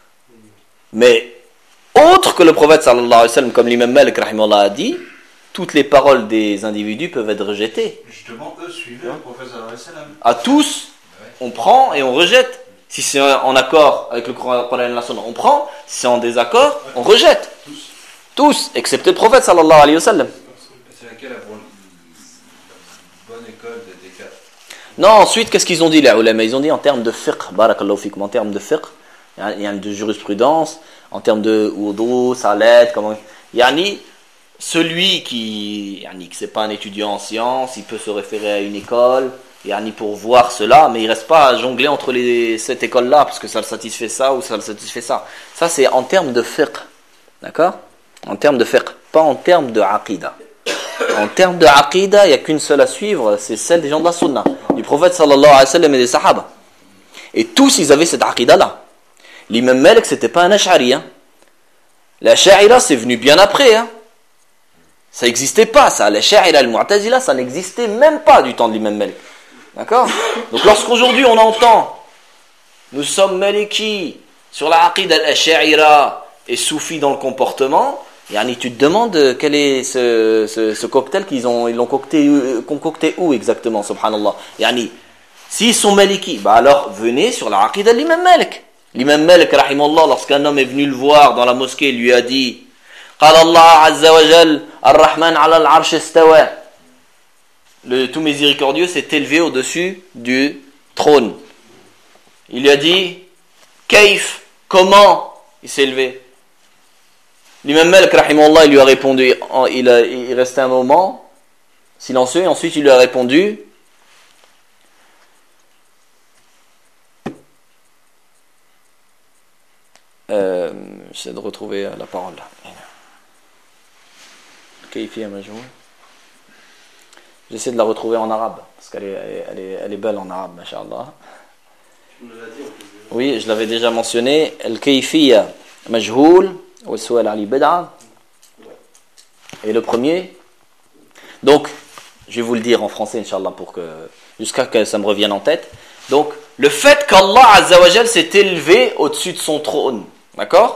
Speaker 1: Mais, autre que le prophète sallallahu alayhi wa sallam, comme l'imam Malik rahimahullah a dit, toutes les paroles des individus peuvent être rejetées.
Speaker 5: Justement, eux suivaient le prophète sallallahu alayhi wa sallam.
Speaker 1: À tous, on prend et on rejette. Si c'est en accord avec le Coran et la Sunna, on prend. Si c'est en désaccord, on rejette.
Speaker 5: Tous.
Speaker 1: Tous, excepté le prophète sallallahu alayhi wa sallam.
Speaker 4: C'est laquelle la bonne, la bonne école des quatre?
Speaker 1: Non, ensuite, qu'est-ce qu'ils ont dit les ulama? Ils ont dit en termes de fiqh, barakallahu fikum, en termes de fiqh, yani de jurisprudence, en termes de wudu, salat, comment... Yani, celui qui yani, que c'est pas un étudiant en sciences, il peut se référer à une école, yani pour voir cela, mais il reste pas à jongler entre les, cette école-là, parce que ça le satisfait ça ou ça le satisfait ça. Ça, c'est en termes de fiqh, d'accord? En termes de fiqh, pas en termes de aqida. En termes de aqida, il n'y a qu'une seule à suivre, c'est celle des gens de la sunna, du prophète sallallahu alayhi wa sallam et des sahaba. Et tous, ils avaient cette aqida-là. L'imam Malik, c'était pas un ash'ari. Hein. L'ash'arira, c'est venu bien après. Hein. Ça n'existait pas, ça. L'ash'arira, al-mu'tazila, ça n'existait même pas du temps de l'imam Malik. D'accord? Donc lorsqu'aujourd'hui on entend, nous sommes maliki sur la aqida al-ash'arira et soufis dans le comportement, yani tu te demandes quel est ce, ce, ce cocktail qu'ils ont, ils l'ont concocté, concocté où exactement, subhanallah. Yani, S'ils sont maliki, bah alors venez sur la aqida de l'imam Malik. L'imam Malik, rahimahullah, lorsqu'un homme est venu le voir dans la mosquée, il lui a dit قال الله عز وجل الرحمن على العرش استوى. Le tout miséricordieux s'est élevé au-dessus du trône. Il lui a dit Kaif, comment il s'est élevé? L'imam Malik, rahimahullah, il lui a répondu, il, a, il restait un moment silencieux, et ensuite il lui a répondu euh, j'essaie de retrouver la parole là. J'essaie de la retrouver en arabe, parce qu'elle est, elle est, elle est belle en arabe, masha'Allah.
Speaker 2: Tu nous l'as dit, on peut dire.
Speaker 1: Oui, je l'avais déjà mentionné. Al-Kayfiyya majhoul wa su'al ali bid'a. Et le premier. Donc, je vais vous le dire en français, Inch'Allah, pour que, jusqu'à que ça me revienne en tête. Donc, le fait qu'Allah Azza wa Jal s'est élevé au-dessus de son trône. D'accord?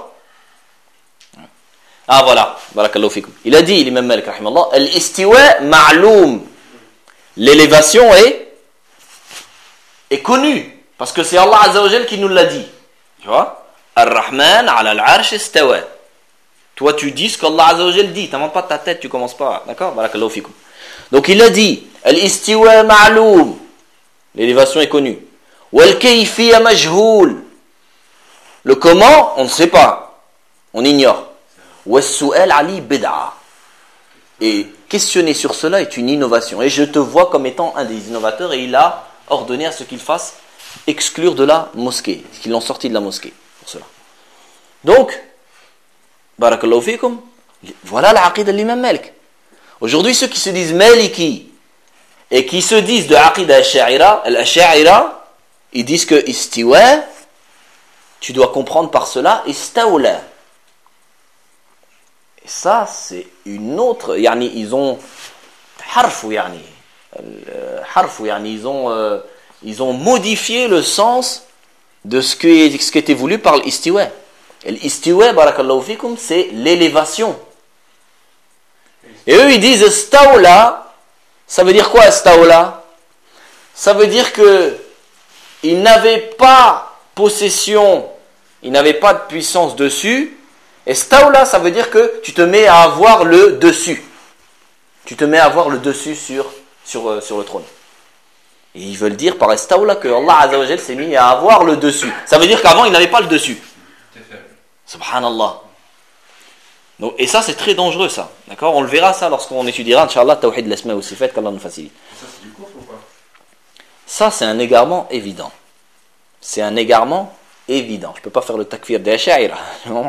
Speaker 1: Ah voilà, barakallahu fikum. Il a dit, l'imam Malik, rahimahullah, al-istiwa ma'loum. L'élévation est, est connue. Parce que c'est Allah Azza wa Jal qui nous l'a dit. Tu vois? Ar-Rahman ala al-arsh istawa. Toi, tu dis ce qu'Allah Azza wa Jal dit. T'inventes pas de ta tête, tu commences pas. D'accord? Barakallahu fikum. Donc il a dit, al-istiwa ma'loum. L'élévation est connue. Wal-kayfiyya majhoul. Le comment, on ne sait pas. On ignore. Was-su'al ali bid'a. Et questionner sur cela est une innovation. Et je te vois comme étant un des innovateurs, et il a ordonné à ce qu'il fasse exclure de la mosquée, qu'ils l'ont sorti de la mosquée pour cela. Donc, barakallahu fikum, voilà la aqida de l'imam Malik. Aujourd'hui, ceux qui se disent maliki et qui se disent de aqida al-sha'ira, al-sha'ira, ils disent que istiwa, tu dois comprendre par cela istawla. Et ça, c'est une autre, yani, ils ont harfu, yani, harfu, yani, ils ont euh, ils ont modifié le sens de ce qui, ce qui était voulu par l'istiwa. Et l'istiwa, barakallahu fikum, c'est l'élévation. Et eux, ils disent stawla. Ça veut dire quoi, stawla? Ça veut dire que ils n'avaient pas possession, ils n'avaient pas de puissance dessus. Et stawla, ça veut dire que tu te mets à avoir le dessus. Tu te mets à avoir le dessus sur, sur, euh, sur le trône. Et ils veulent dire par stawla que Allah Azza wa Jal s'est mis à avoir le dessus. Ça veut dire qu'avant, il n'avait pas le dessus. Subhanallah. Donc, et ça, c'est très dangereux, ça. D'accord? On le verra, ça, lorsqu'on étudiera, Inch'Allah, Tawhid l'Asma wa Sifat, qu'Allah nous facilite.
Speaker 4: Ça, c'est du kufr ou pas?
Speaker 1: Ça, c'est un égarement évident. C'est un égarement évident. Je ne peux pas faire le takfir des Ash'aira.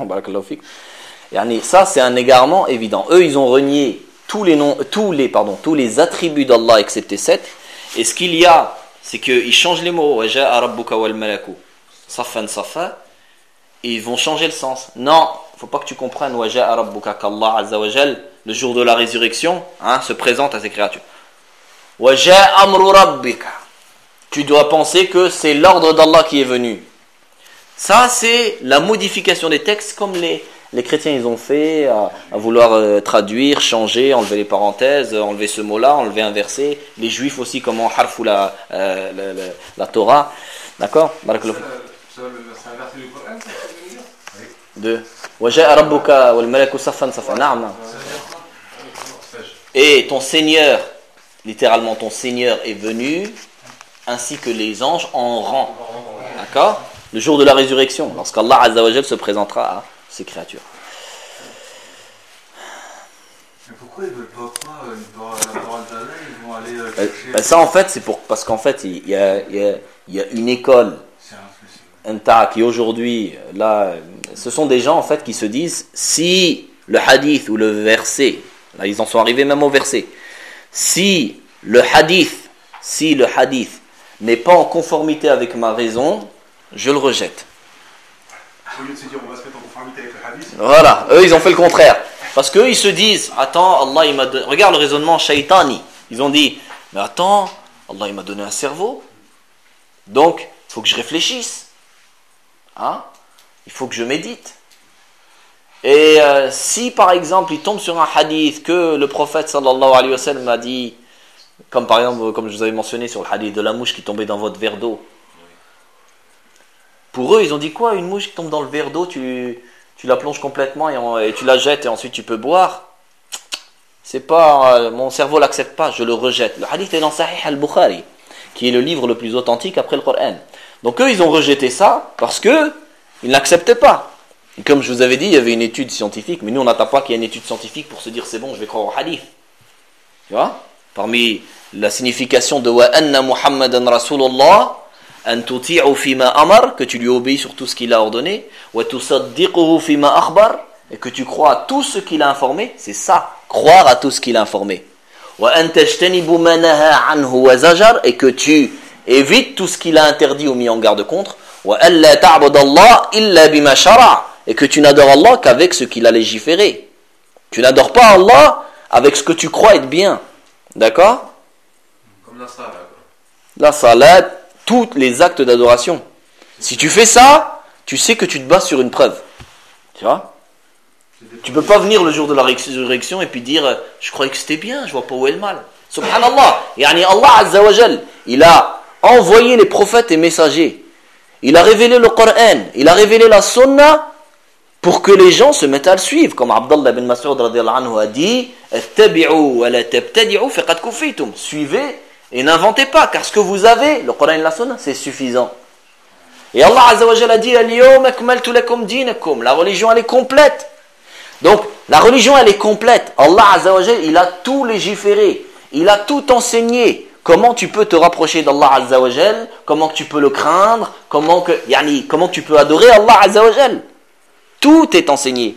Speaker 1: Ça, c'est un égarement évident. Eux, ils ont renié tous les noms, tous les, pardon, tous les attributs d'Allah excepté sept. Et ce qu'il y a, c'est qu'ils changent les mots. Waja'a rabbuka wal malaku. Saffan saffa. Et ils vont changer le sens. Non, il ne faut pas que tu comprennes Waja'a rabbuka qu'Allah Azza wa Jal, le jour de la résurrection, hein, se présente à ses créatures. Waja'a amru rabbika. Tu dois penser que c'est l'ordre d'Allah qui est venu. Ça, c'est la modification des textes, comme les, les chrétiens ils ont fait, à, à vouloir euh, traduire, changer, enlever les parenthèses, enlever ce mot-là, enlever un verset. Les juifs aussi, comment harfou la, euh, la, la, la Torah. D'accord?
Speaker 4: C'est un verset du Coran, ça veut dire?
Speaker 1: De Waja'a rabbuka wal malaku saffan saffan. Na'am. Et ton Seigneur, littéralement ton Seigneur est venu, ainsi que les anges en rang. D'accord? Le jour de la résurrection, lorsqu'Allah Azza wa Jal se présentera à ses créatures.
Speaker 3: Mais pourquoi ils ne veulent pas croire la parole d'Allah? Ils vont aller euh,
Speaker 1: Ben,
Speaker 3: chercher...
Speaker 1: ben ça en fait, c'est pour, parce qu'en fait, il y a, il y a, il y a une école,
Speaker 3: C'est un- c'est-
Speaker 1: un tas, qui aujourd'hui, là, ce sont des gens en fait qui se disent, si le hadith ou le verset, là ils en sont arrivés même au verset, si le hadith, si le hadith n'est pas en conformité avec ma raison, je le rejette.
Speaker 5: Au lieu de se dire on va se mettre en conformité avec le hadith,
Speaker 1: Voilà, eux ils ont fait le contraire. Parce qu'eux ils se disent, attends, Allah il m'a donné... Regarde le raisonnement shaitani. Ils ont dit, mais attends, Allah il m'a donné un cerveau. Donc, il faut que je réfléchisse. Hein? Il faut que je médite. Et euh, si par exemple il tombe sur un hadith que le prophète sallallahu alayhi wa sallam a dit Comme par exemple, comme je vous avais mentionné sur le hadith de la mouche qui tombait dans votre verre d'eau. Pour eux, ils ont dit quoi? Une mouche qui tombe dans le verre d'eau, tu, tu la plonges complètement et, on, et tu la jettes et ensuite tu peux boire. C'est pas, euh, mon cerveau l'accepte pas, je le rejette. Le hadith est dans Sahih al-Bukhari, qui est le livre le plus authentique après le Coran. Donc eux, ils ont rejeté ça parce que ils n'acceptaient pas. Et comme je vous avais dit, il y avait une étude scientifique, mais nous on n'attend pas qu'il y ait une étude scientifique pour se dire c'est bon, je vais croire au hadith. Tu vois? Parmi la signification de wa anna Muhammadan Rasulullah, an tuti'u fima amar, que tu lui obéis sur tout ce qu'il a ordonné, wa tusaddiquhu fima akhbar, et que tu crois à tout ce qu'il a informé, c'est ça, croire à tout ce qu'il a informé. Wa an tajtanibu ma naha anhu wa zajar, et que tu évites tout ce qu'il a interdit ou mis en garde contre, wa alla ta'bud Allah illa bima shara', et que tu n'adores Allah qu'avec ce qu'il a légiféré. Tu n'adores pas Allah avec ce que tu crois être bien. D'accord?
Speaker 4: Comme la salat.
Speaker 1: La salat, tous les actes d'adoration. Si tu fais ça, tu sais que tu te bases sur une preuve. Tu vois? Tu peux pas venir le jour de la résurrection et puis dire je croyais que c'était bien, je vois pas où est le mal. Subhanallah. Yani Allah Azza wa Jal, il a envoyé les prophètes et messagers. Il a révélé le Coran, il a révélé la Sunna pour que les gens se mettent à le suivre. Comme Abdallah bin Mas'ud radiyallahu anhu a dit Ittabi'u wa la tabtadi'u faqad kufitum. Suivez et n'inventez pas, car ce que vous avez, le Coran et la Sunna, c'est suffisant. Et Allah Azza wa Jalla a dit Al-yawm akmaltu lakum dinakum. La religion elle est complète. Donc la religion elle est complète. Allah Azza wa Jalla, il a tout légiféré, il a tout enseigné. Comment tu peux te rapprocher d'Allah Azza wa Jalla, comment tu peux le craindre, comment que yani comment tu peux adorer Allah Azza wa Jalla. Tout est enseigné.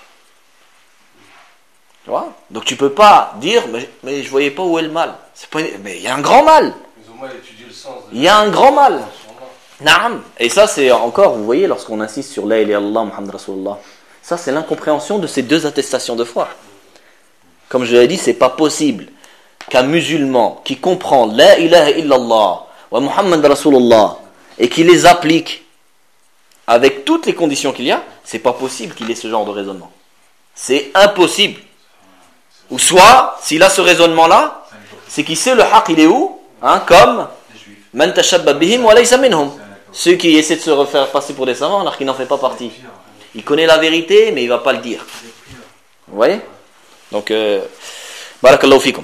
Speaker 1: Tu vois? Donc tu peux pas dire mais, mais je voyais pas où est le mal. C'est pas, mais il y a un grand mal.
Speaker 4: Ils ont mal étudié le sens.
Speaker 1: Il y a un grand mal. Naam. Et ça c'est encore, vous voyez, lorsqu'on insiste sur la ilaha illallah Muhammad Rasulullah, ça c'est l'incompréhension de ces deux attestations de foi. Comme je l'ai dit, c'est pas possible qu'un musulman qui comprend la ilaha illallah wa Muhammad Rasulullah et qui les applique avec toutes les conditions qu'il y a, c'est pas possible qu'il ait ce genre de raisonnement. C'est impossible. Ou soit, s'il a ce raisonnement-là, c'est qu'il sait le haqq, il est où, hein, comme man tashabba bihim wa laysa minhum. Ceux qui essaient de se refaire passer pour des savants alors qu'il n'en fait pas partie. Il connaît la vérité, mais il ne va pas le dire. Vous voyez? Donc, euh, barakallahu fikum.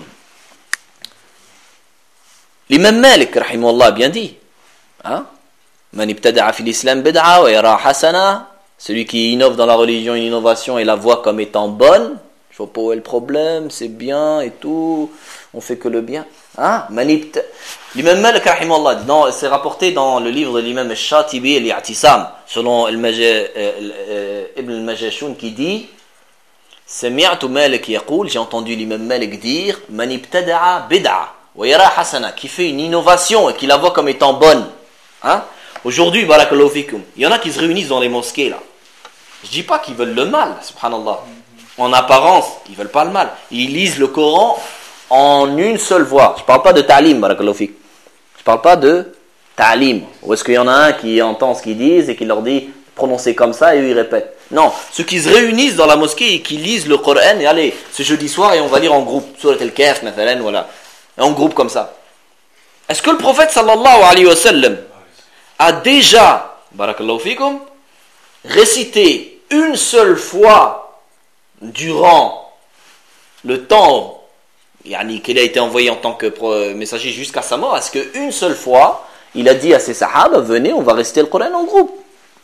Speaker 1: L'imam Malik, rahimahullah, a bien dit, hein? Man ibtada'a fil islam bid'a wa yara hasana, celui qui innove dans la religion une innovation et la voit comme étant bonne, je vois pas où est le problème, c'est bien et tout, on fait que le bien. Hein? Man ibta... L'imam Malik rahimahullah dit, non, c'est rapporté dans le livre de l'imam al-Shatibi al-I'tisam, selon Ibn al-Majashun qui dit, Sami'tu Malik yaqul, j'ai entendu l'imam Malik dire, Man ibtada'a bid'a wa yara hasana, qui fait une innovation et qui la voit comme étant bonne. Hein? Aujourd'hui, barakallahu fikum, il y en a qui se réunissent dans les mosquées là. Je dis pas qu'ils veulent le mal, subhanallah. En apparence, ils veulent pas le mal. Ils lisent le Coran en une seule voix. Je parle pas de ta'lim, barakallahu fik. Je parle pas de ta'lim. Ou est-ce qu'il y en a un qui entend ce qu'ils disent et qui leur dit prononcez comme ça et eux ils répètent. Non, ceux qui se réunissent dans la mosquée et qui lisent le Coran et allez, ce jeudi soir et on va lire en groupe, Surat al-Kahf, mathalan, voilà. En groupe comme ça. Est-ce que le prophète sallallahu alayhi wa sallam a déjà, barakallahu fikum, récité une seule fois durant le temps yani, qu'il a été envoyé en tant que messager jusqu'à sa mort? Est-ce qu'une seule fois, il a dit à ses sahaba, venez, on va réciter le Coran en groupe?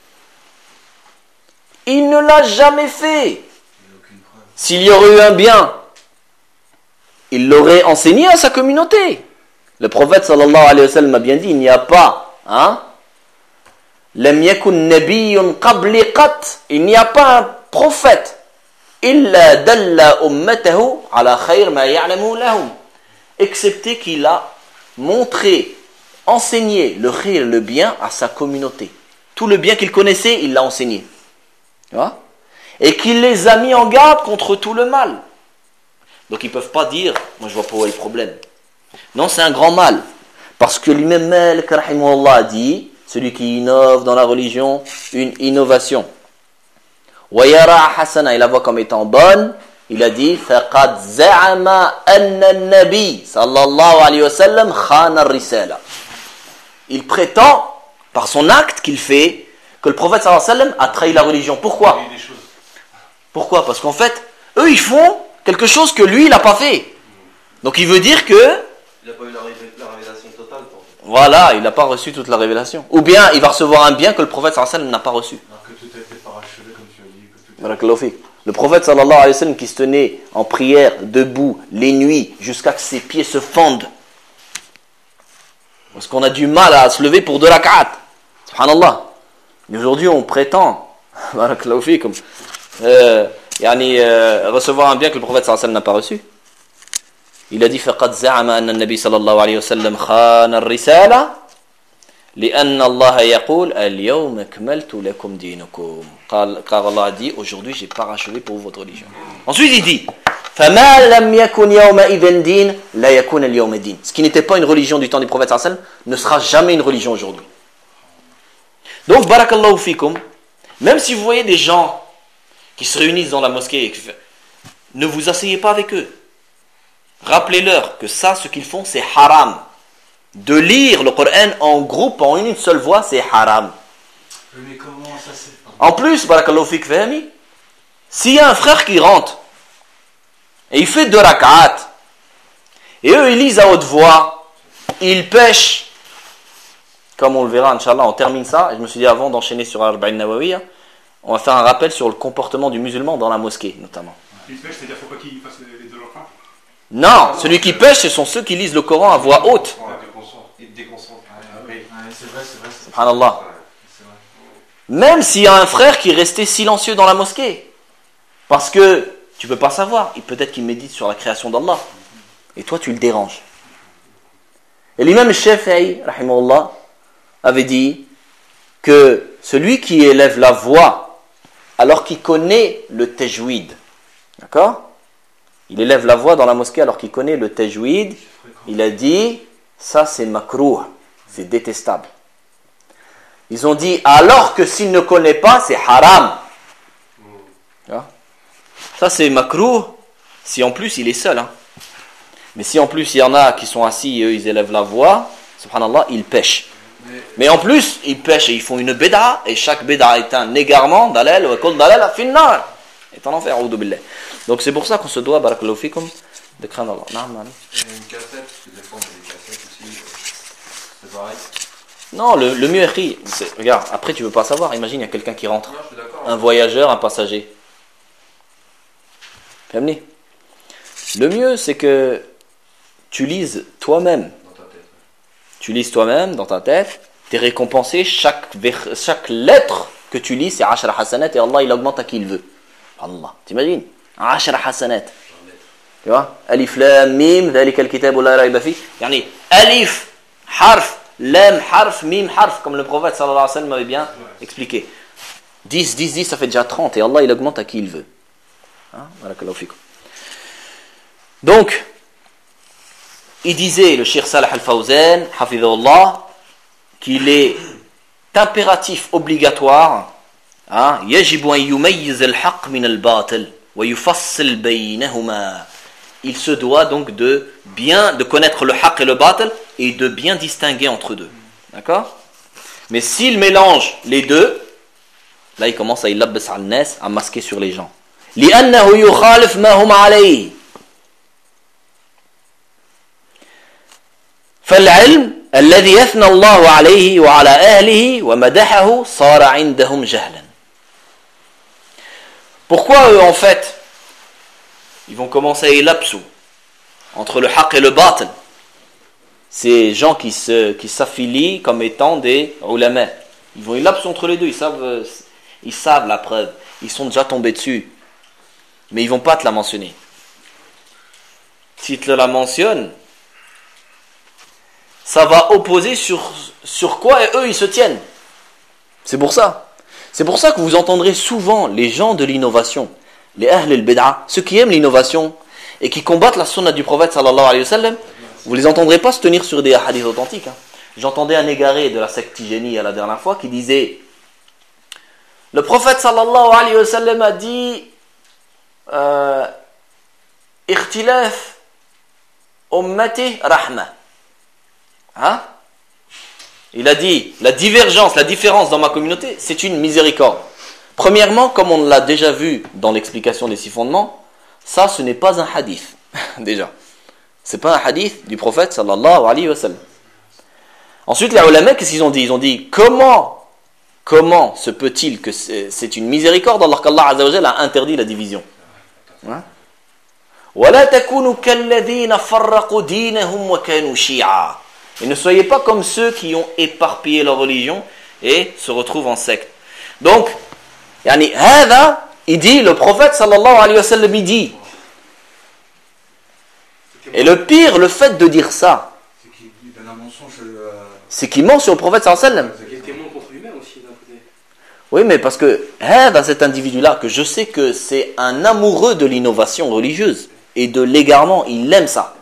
Speaker 1: Il ne l'a jamais fait. S'il y aurait eu un bien, il l'aurait enseigné à sa communauté. Le prophète sallallahu alayhi wa sallam a bien dit, il n'y a pas, hein, Lam yakun nabiyyun qabli qat, il n'y a pas un prophète illa dalla ummatahu ala khayr ma ya'lamu lahum, excepté qu'il a montré, enseigné le khayr, le bien à sa communauté. Tout le bien qu'il connaissait, il l'a enseigné. Tu vois? Et qu'il les a mis en garde contre tout le mal. Donc ils ne peuvent pas dire, moi je vois pas où est le problème. Non, c'est un grand mal. Parce que l'imam Malik rahimahullah a dit, celui qui innove dans la religion, une innovation. Wa yara hasana, il la voit comme étant bonne, il a dit, faqad فَقَدْ زَعَمَ أَنَّ النَّبِي sallallahu alayhi wa sallam khana ar-risala. Il prétend, par son acte qu'il fait, que le prophète sallallahu alayhi wa sallam a trahi la religion. Pourquoi? Pourquoi? Parce qu'en fait, eux ils font quelque chose que lui il n'a pas fait. Donc il veut dire que
Speaker 2: Il n'a pas eu la, révé- la révélation totale. Quoi.
Speaker 1: voilà, il n'a pas reçu toute la révélation. Ou bien il va recevoir un bien que le prophète sallallahu alayhi wa sallam n'a pas reçu.
Speaker 3: Alors que tout a été parachevé, comme tu as dit. Que tout a...
Speaker 1: Barakallahu fik. Le prophète sallallahu alayhi wa sallam qui se tenait en prière, debout, les nuits, jusqu'à que ses pieds se fendent. Parce qu'on a du mal à se lever pour deux rak'at. Subhanallah. Mais aujourd'hui on prétend, barakallahu fik, euh, yani, euh, recevoir un bien que le prophète sallallahu alayhi wa sallam n'a pas reçu. Il a dit فَقَدْ زَعَمَ أَنَّ النَّبِي صلى الله عليه وسلم خان الرسالة لأن الله يقول اليوم أكملت لكم دينكم. Car Allah a dit aujourd'hui j'ai parachevé pour vous votre religion. Ensuite il dit فَمَا لَمْ يَكُنْ يَوْمَئِذٍ دِينٌ لَا يَكُنْ الْيَوْمَ دِينٌ. Ce qui n'était pas une religion du temps du prophète sallallahu alayhi wa sallam ne sera jamais une religion aujourd'hui. Donc barakallahu fikum, même si vous voyez des gens qui se réunissent dans la mosquée, ne vous asseyez pas avec eux. Rappelez-leur que ça, ce qu'ils font, c'est haram. De lire le Coran en groupe, en une seule voix, c'est haram.
Speaker 3: Mais comment ça c'est...
Speaker 1: En plus, barakallahu fik fahmi, s'il y a un frère qui rentre et il fait deux rak'at, et eux ils lisent à haute voix, ils pêchent, comme on le verra, Inch'Allah, on termine ça. Et je me suis dit avant d'enchaîner sur Arba'in Nawawiyya, on va faire un rappel sur le comportement du musulman dans la mosquée, notamment.
Speaker 5: Il pêche, c'est-à-dire qu'il ne faut pas qu'il fasse les deux rak'at.
Speaker 1: Non, celui qui pêche, ce sont ceux qui lisent le Coran à voix haute.
Speaker 2: Il te déconcentre.
Speaker 3: Ah, oui. Ah, c'est vrai, c'est vrai. C'est vrai.
Speaker 1: Subhanallah.
Speaker 3: C'est vrai.
Speaker 1: Même s'il y a un frère qui est resté silencieux dans la mosquée. Parce que tu ne peux pas savoir. Il peut-être qu'il médite sur la création d'Allah. Et toi, tu le déranges. Et l'imam Shafi'i, rahimahullah, avait dit que celui qui élève la voix alors qu'il connaît le tajwid, d'accord? Il élève la voix dans la mosquée alors qu'il connaît le tajwid, il a dit, ça c'est makrouh, c'est détestable. Ils ont dit, alors que s'il ne connaît pas, c'est haram. Ça c'est makrouh, si en plus il est seul. Hein. Mais si en plus il y en a qui sont assis et eux ils élèvent la voix, subhanallah, ils pêchent. Mais en plus, ils pêchent et ils font une béda, et chaque béda est un égarement, dalal, wa kol dalal, finnar, est en enfer, oudou billah. Donc c'est pour ça qu'on se doit, barakallahu fikum, de craindre Allah. Naam, naam.
Speaker 4: Et une cassette, parce que des fois on met des cassettes aussi, c'est pareil.
Speaker 1: Non, le, le mieux est, c'est, regarde, après tu veux pas savoir, imagine il y a quelqu'un qui rentre,
Speaker 4: Non, je suis d'accord.
Speaker 1: un voyageur, un passager. Famni. Le mieux c'est que tu lises toi-même.
Speaker 4: Dans ta tête.
Speaker 1: Tu lises toi-même dans ta tête, tu es récompensé, chaque, chaque lettre que tu lis, c'est ashara hasanat et Allah il augmente à qui il veut. Allah, t'imagines? ashara hasanat. Tu vois? Alif, lam, mim, dhalika al-kitab la rayba fi. Yani, alif, harf, lam, harf, mim, harf, comme le prophète sallallahu alayhi wa sallam avait bien expliqué. dix, dix, dix, ça fait déjà trente et Allah il augmente à qui il veut. Hein? Barakallahu fikum. Donc, il disait, le Cheikh Salah al-Fawzan, hafidhahullah, qu'il est impératif, obligatoire, hein, يجب أن يميز الحق من الباطل ويفصل بينهما. Il se doit donc de bien, de connaître le haqq et le batil et de bien distinguer entre deux. D'accord? Mais s'il mélange les deux, là il commence à ilabbas al-nas, à masquer sur les gens. لأنه يخالف ما هم عليه. فالعلم الذي يثنى الله عليه وعلى أهله ومدحه صار عندهم جهلا. Pourquoi eux en fait ils vont commencer à élapser entre le haqq et le batil? Ces gens qui se qui s'affilient comme étant des ulama, ils vont élapser entre les deux, ils savent ils savent la preuve, ils sont déjà tombés dessus, mais ils vont pas te la mentionner. S'ils te la mentionnent, ça va opposer sur, sur quoi eux ils se tiennent. C'est pour ça. C'est pour ça que vous entendrez souvent les gens de l'innovation, les ahl al-bid'a, ceux qui aiment l'innovation et qui combattent la sunna du prophète sallallahu alayhi wa sallam, vous les entendrez pas se tenir sur des hadiths authentiques. Hein. J'entendais un égaré de la secte Tijani à la dernière fois qui disait le prophète sallallahu alayhi wa sallam a dit euh, ikhtilaf ummati rahma. Hein? Il a dit, la divergence, la différence dans ma communauté, c'est une miséricorde. Premièrement, comme on l'a déjà vu dans l'explication des six fondements, ça, ce n'est pas un hadith, déjà. C'est pas un hadith du prophète, sallallahu alayhi wa sallam. Ensuite, les ulama, qu'est-ce qu'ils ont dit? Ils ont dit, comment, comment se peut-il que c'est, c'est une miséricorde alors qu'Allah Azza wa Jalla a interdit la division? Hein? وَلَا تَكُونُوا كَالَّذِينَ فَرَّقُوا دِينَهُمْ وَكَانُوا شِيَعًا. Et ne soyez pas comme ceux qui ont éparpillé leur religion et se retrouvent en secte. Donc, yani, هذا, il dit, le prophète sallallahu alayhi wa sallam, il dit. Et le pire, le fait de dire ça,
Speaker 3: c'est qu'il donne un mensonge. Euh...
Speaker 1: c'est qu'il ment sur le prophète sallallahu alayhi wa sallam.
Speaker 6: Il témoigne contre lui-même aussi d'un côté.
Speaker 1: Oui, mais parce que هذا, cet individu-là, que je sais que c'est un amoureux de l'innovation religieuse et de l'égarement, il aime ça.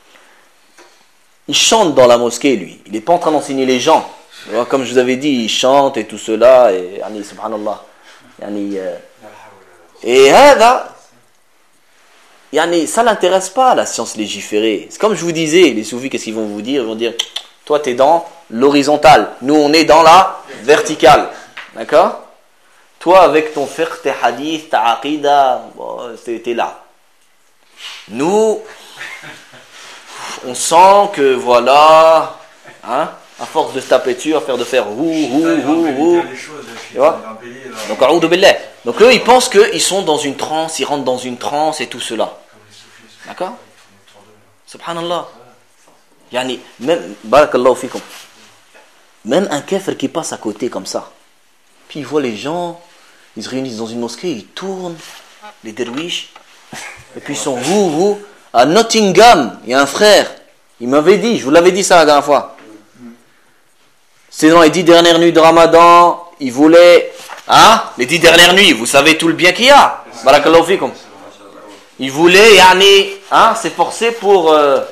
Speaker 1: Il chante dans la mosquée, lui. Il n'est pas en train d'enseigner les gens. Comme je vous avais dit, il chante et tout cela. Et, yani, subhanallah. Yani, euh, et hada, yani, ça ne l'intéresse pas, la science légiférée. C'est comme je vous disais, les soufis, qu'est-ce qu'ils vont vous dire? Ils vont dire, toi, tu es dans l'horizontale. Nous, on est dans la verticale. D'accord? Toi, avec ton fiqh, tes hadiths, ta aqida, bon, t'es là. Nous... on sent que voilà, hein, à force de se taper dessus, à faire de faire hou, hou, hou, hou. Tu vois? Donc, a'oudou billah. Donc eux, ils pensent qu'ils sont dans une transe, ils rentrent dans une transe et tout cela. D'accord? Subhanallah. Yani, même, barakallahu fikum. Même un kafir qui passe à côté comme ça, puis il voit les gens, ils se réunissent dans une mosquée, ils tournent, les derwiches, et puis ils sont hou, hou. À Nottingham, il y a un frère, il m'avait dit, je vous l'avais dit ça la dernière fois. C'est dans les dix dernières nuits de Ramadan, il voulait, hein, les dix dernières nuits, vous savez tout le bien qu'il y a. Barakallahu fikum. Il voulait, yani, hein, s'efforcer pour euh,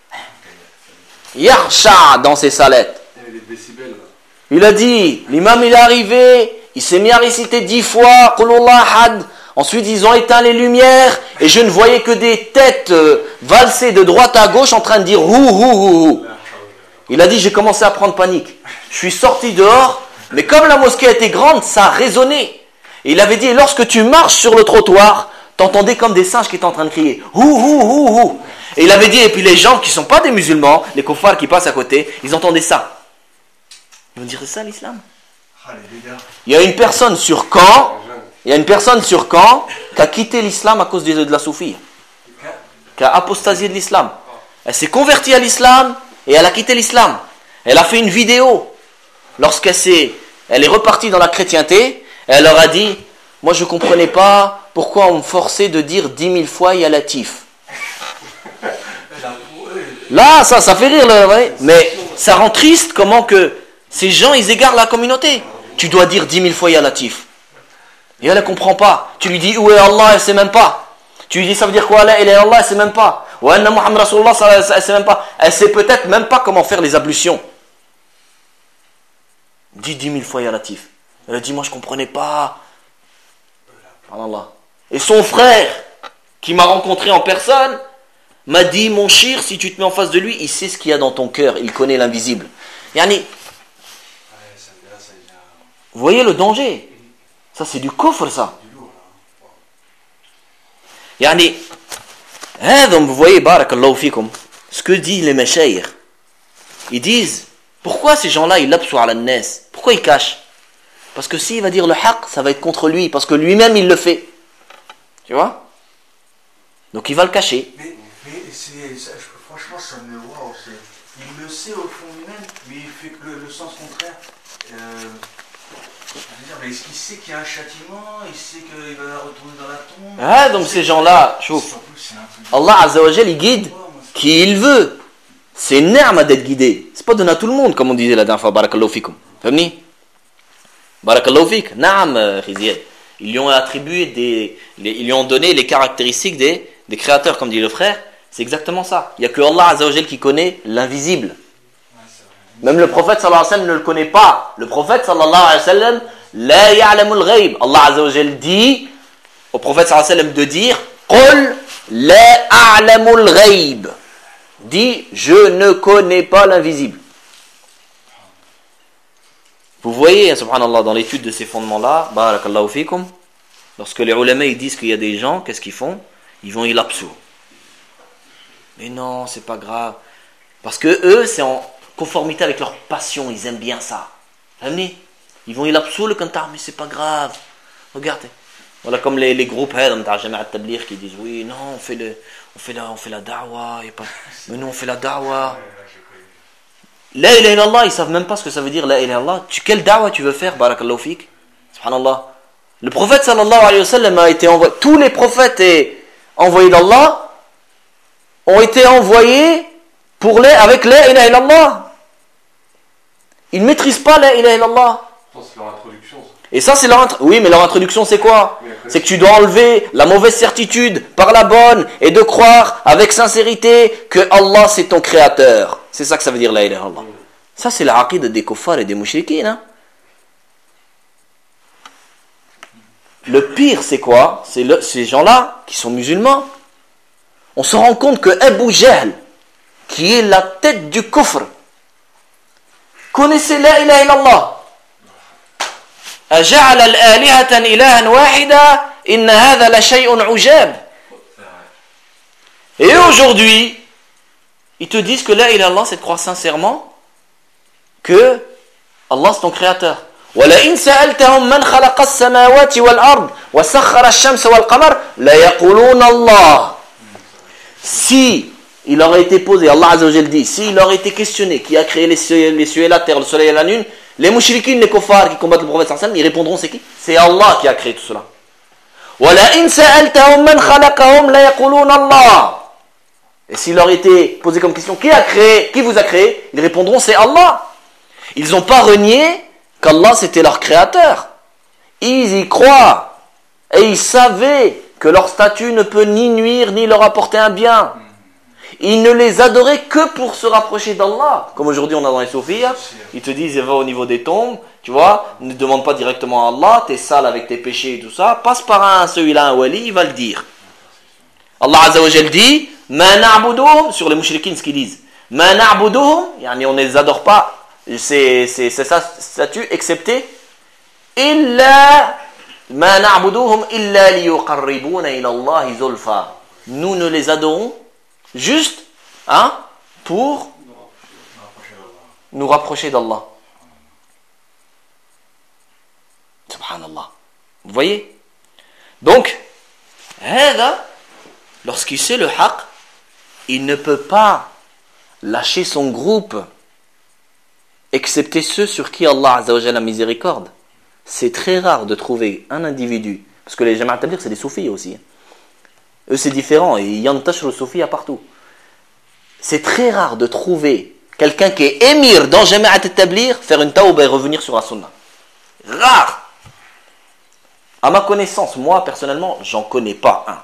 Speaker 1: yarsha dans ses salettes. Il a dit, l'imam il est arrivé, il s'est mis à réciter dix fois, Qulullah had. Ensuite, ils ont éteint les lumières et je ne voyais que des têtes euh, valser de droite à gauche en train de dire « hou, hou, hou, hou ». Il a dit, j'ai commencé à prendre panique. Je suis sorti dehors, mais comme la mosquée était grande, ça a résonné. Et il avait dit, lorsque tu marches sur le trottoir, t'entendais comme des singes qui étaient en train de crier « hou, hou, hou, hou ». Et il avait dit, et puis les gens qui ne sont pas des musulmans, les kuffars qui passent à côté, ils entendaient ça. Ils vont dire, c'est ça l'islam? Il y a une personne sur Caen... Il y a une personne sur Caen qui a quitté l'islam à cause de la soufie, qui a apostasié de l'islam. Elle s'est convertie à l'islam et elle a quitté l'islam. Elle a fait une vidéo. Lorsqu'elle s'est, elle est repartie dans la chrétienté, elle leur a dit, moi je ne comprenais pas pourquoi on me forçait de dire dix mille fois Ya Latif. Là, ça, ça fait rire, là, ouais. Mais ça rend triste comment que ces gens, ils égarent la communauté. Tu dois dire dix mille fois Ya Latif. Et elle ne comprend pas. Tu lui dis où est Allah, elle ne sait même pas. Tu lui dis ça veut dire quoi, là, elle est Allah, elle ne sait même pas. Ou anna Muhammad Rasulullah, elle ne sait même pas. Elle ne sait peut-être même pas comment faire les ablutions. Dis dix mille fois Ya Latif. Elle a dit, moi je ne comprenais pas. Allah. Et son frère, qui m'a rencontré en personne, m'a dit, mon shir, si tu te mets en face de lui, il sait ce qu'il y a dans ton cœur, il connaît l'invisible. Yani, vous voyez le danger? Ça, c'est du coffre, ça. Yani, vous voyez, barakallahu fikum, ce que disent les mashayikh. Ils disent, pourquoi ces gens-là, ils l'absou ala nas? Pourquoi ils cachent? Parce que s'il va dire le haqq, ça va être contre lui, parce que lui-même, il le fait. Tu vois? Donc, il va le cacher.
Speaker 3: Mais, mais c'est, ça, franchement, ça me voit aussi. Il le sait au fond lui-même, mais il fait le, le sens contraire. Euh, mais est-ce qu'il sait qu'il y a un châtiment? Il sait qu'il va retourner dans la tombe?
Speaker 1: Ah, donc ces gens-là, chouf. Allah Azza wa Jal, il guide qui il veut. C'est une ni'ma d'être guidé. C'est pas donné à tout le monde, comme on disait la dernière fois. Barakallahu fikum. Famni? Barakallahu fik. Naam, Khiziyad. Ils lui ont attribué des, les, ils lui ont donné les caractéristiques des, des créateurs, comme dit le frère. C'est exactement ça. Il n'y a que Allah Azza wa Jal qui connaît l'invisible. Même le prophète sallallahu alayhi wa sallam ne le connaît pas. Le prophète sallallahu alayhi wa sallam, la ya'lamul ghayb. Allah Azza wa Jal dit au prophète sallallahu alayhi wa sallam de dire, Qul La a'lamul ghaib. Dit, je ne connais pas l'invisible. Vous voyez, subhanallah, dans l'étude de ces fondements-là, barakallahu fikum, lorsque les ulama ils disent qu'il y a des gens, qu'est-ce qu'ils font? Ils vont y lapsou. Mais non, c'est pas grave. Parce que eux, c'est en conformité avec leur passion, ils aiment bien ça. Vous voyez? Ils vont y lapsou le cantar, mais c'est pas grave. Regardez. Voilà comme les, les groupes qui disent oui, non, on fait, le, on fait la, on fait la da'wa, y a pas, mais nous on fait la da'wa. La ilaha illallah, ils savent même pas ce que ça veut dire la ilaha illallah. Tu, quelle da'wa tu veux faire, barakallahu fik? Subhanallah. Le prophète sallallahu alayhi wa sallam a été envoyé, tous les prophètes et envoyés d'Allah ont été envoyés pour les, avec la ilaha illallah. Ils ne maîtrisent pas la ilaha illallah.
Speaker 4: C'est leur introduction.
Speaker 1: Et ça, c'est leur introduction. Oui, mais leur introduction, c'est quoi? C'est que tu dois enlever la mauvaise certitude par la bonne et de croire avec sincérité que Allah, c'est ton créateur. C'est ça que ça veut dire la ilaha illallah. Ça, c'est la aqid des kuffars et des mushrikines. Hein? Le pire, c'est quoi? C'est le, ces gens-là qui sont musulmans. On se rend compte que Abu Jahl, qui est la tête du kufr, connaissait la ilaha illallah. أجعل الآلهة إلها واحدا إن هذا لشيء عجاب. Et aujourd'hui, ils te disent que la ilaha illallah, c'est de croire sincèrement que Allah c'est ton créateur. ولئن سألتهم من خلق السماوات والأرض وسخر الشمس والقمر ليقولون الله. Si il aurait été posé, Allah Azza wa Jal dit, si il aurait été questionné qui a créé les cieux, les cieux et la terre, le soleil et la lune, les mouchriquines, les kuffars qui combattent le prophète sallallahu alayhi wa sallam, ils répondront c'est qui? C'est Allah qui a créé tout cela. وَلَئِنْ سَأَلْتَهُمْ مَنْ خَلَقَهُمْ لَيَقُولُونَ اللَّهُ. Et s'il leur était posé comme question qui a créé, qui vous a créé, ils répondront c'est Allah. Ils n'ont pas renié qu'Allah c'était leur créateur. Ils y croient et ils savaient que leur statut ne peut ni nuire ni leur apporter un bien. Ils ne les adoraient que pour se rapprocher d'Allah. Comme aujourd'hui on a dans les soufis, ils te disent va au niveau des tombes, tu vois, ne demande pas directement à Allah, t'es sale avec tes péchés et tout ça, passe par un, celui-là, un wali, il va le dire. Allah Azza wa Jal dit, ma na'buduhum, sur les mouchriquines ce qu'ils disent, ma na'buduhum, yani on ne les adore pas, c'est, c'est, c'est ça statut, excepté, illa, ma na'buduhum illa liyuqarribuna ila Allahi zulfa. Nous ne les adorons juste hein, pour nous rapprocher d'Allah. Subhanallah. Vous voyez? Donc, hada, lorsqu'il sait le haqq, il ne peut pas lâcher son groupe, excepté ceux sur qui Allah Azza wa Jalla a miséricorde. C'est très rare de trouver un individu, parce que les Jamaat Tabligh c'est des soufis aussi. Eux c'est différent, et yantash le soufi à partout. C'est très rare de trouver quelqu'un qui est émir dans Jamaat Tabligh faire une tawba et revenir sur la sunna. Rare. À ma connaissance, moi personnellement, j'en connais pas un.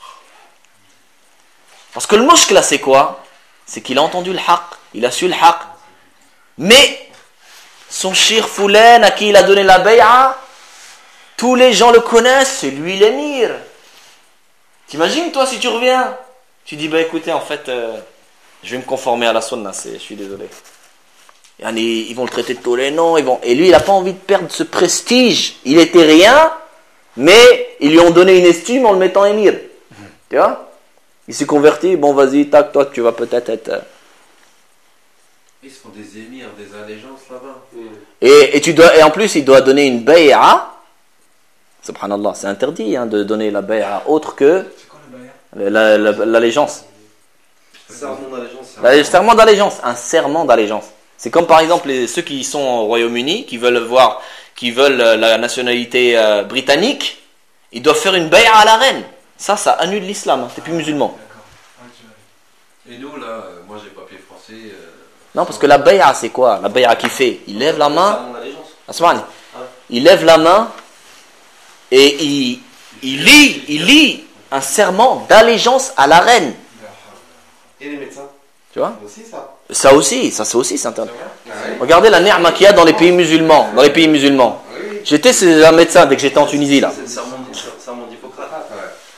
Speaker 1: Parce que le mushkila c'est quoi? C'est qu'il a entendu le haqq, il a su le haqq, mais son shir Foulen à qui il a donné la bay'a, tous les gens le connaissent, c'est lui l'émir. T'imagines toi si tu reviens, tu dis bah écoutez en fait euh, je vais me conformer à la sunna, c'est, je suis désolé. Yani, ils vont le traiter de tous les noms, ils vont, et lui il n'a pas envie de perdre ce prestige, il était rien, mais ils lui ont donné une estime en le mettant émir. Mmh. Tu vois? Il s'est converti, bon vas-y, tac, toi tu vas peut-être être... Euh...
Speaker 4: Ils se font des émirs, des allégeances là-bas. Mmh.
Speaker 1: Et, et, tu dois, et en plus il doit donner une bay'a. Subhanallah, c'est interdit hein, de donner la bay'a autre que la, la, la, l'allégeance.
Speaker 2: Serment d'allégeance.
Speaker 1: La, serment d'allégeance, un serment d'allégeance. C'est comme par exemple les, ceux qui sont au Royaume-Uni, qui veulent voir, qui veulent la nationalité euh, britannique, ils doivent faire une bay'a à la reine. Ça, ça annule l'islam. Hein. T'es plus musulman.
Speaker 4: Et nous là, euh, moi j'ai papier français. Euh,
Speaker 1: non, parce que la bay'a c'est quoi? La bay'a qu'il fait, il lève la main. Asman, il lève la main. Et il, il, lit, il lit un serment d'allégeance à la reine.
Speaker 2: Et les médecins?
Speaker 1: Tu vois?
Speaker 2: Aussi ça.
Speaker 1: Ça aussi, ça c'est aussi, c'est interdit. Regardez la ni'ma qu'il y a dans les pays musulmans. Dans les pays musulmans. J'étais chez un médecin dès que j'étais en Tunisie là.
Speaker 2: C'est le serment d'Hippocrate.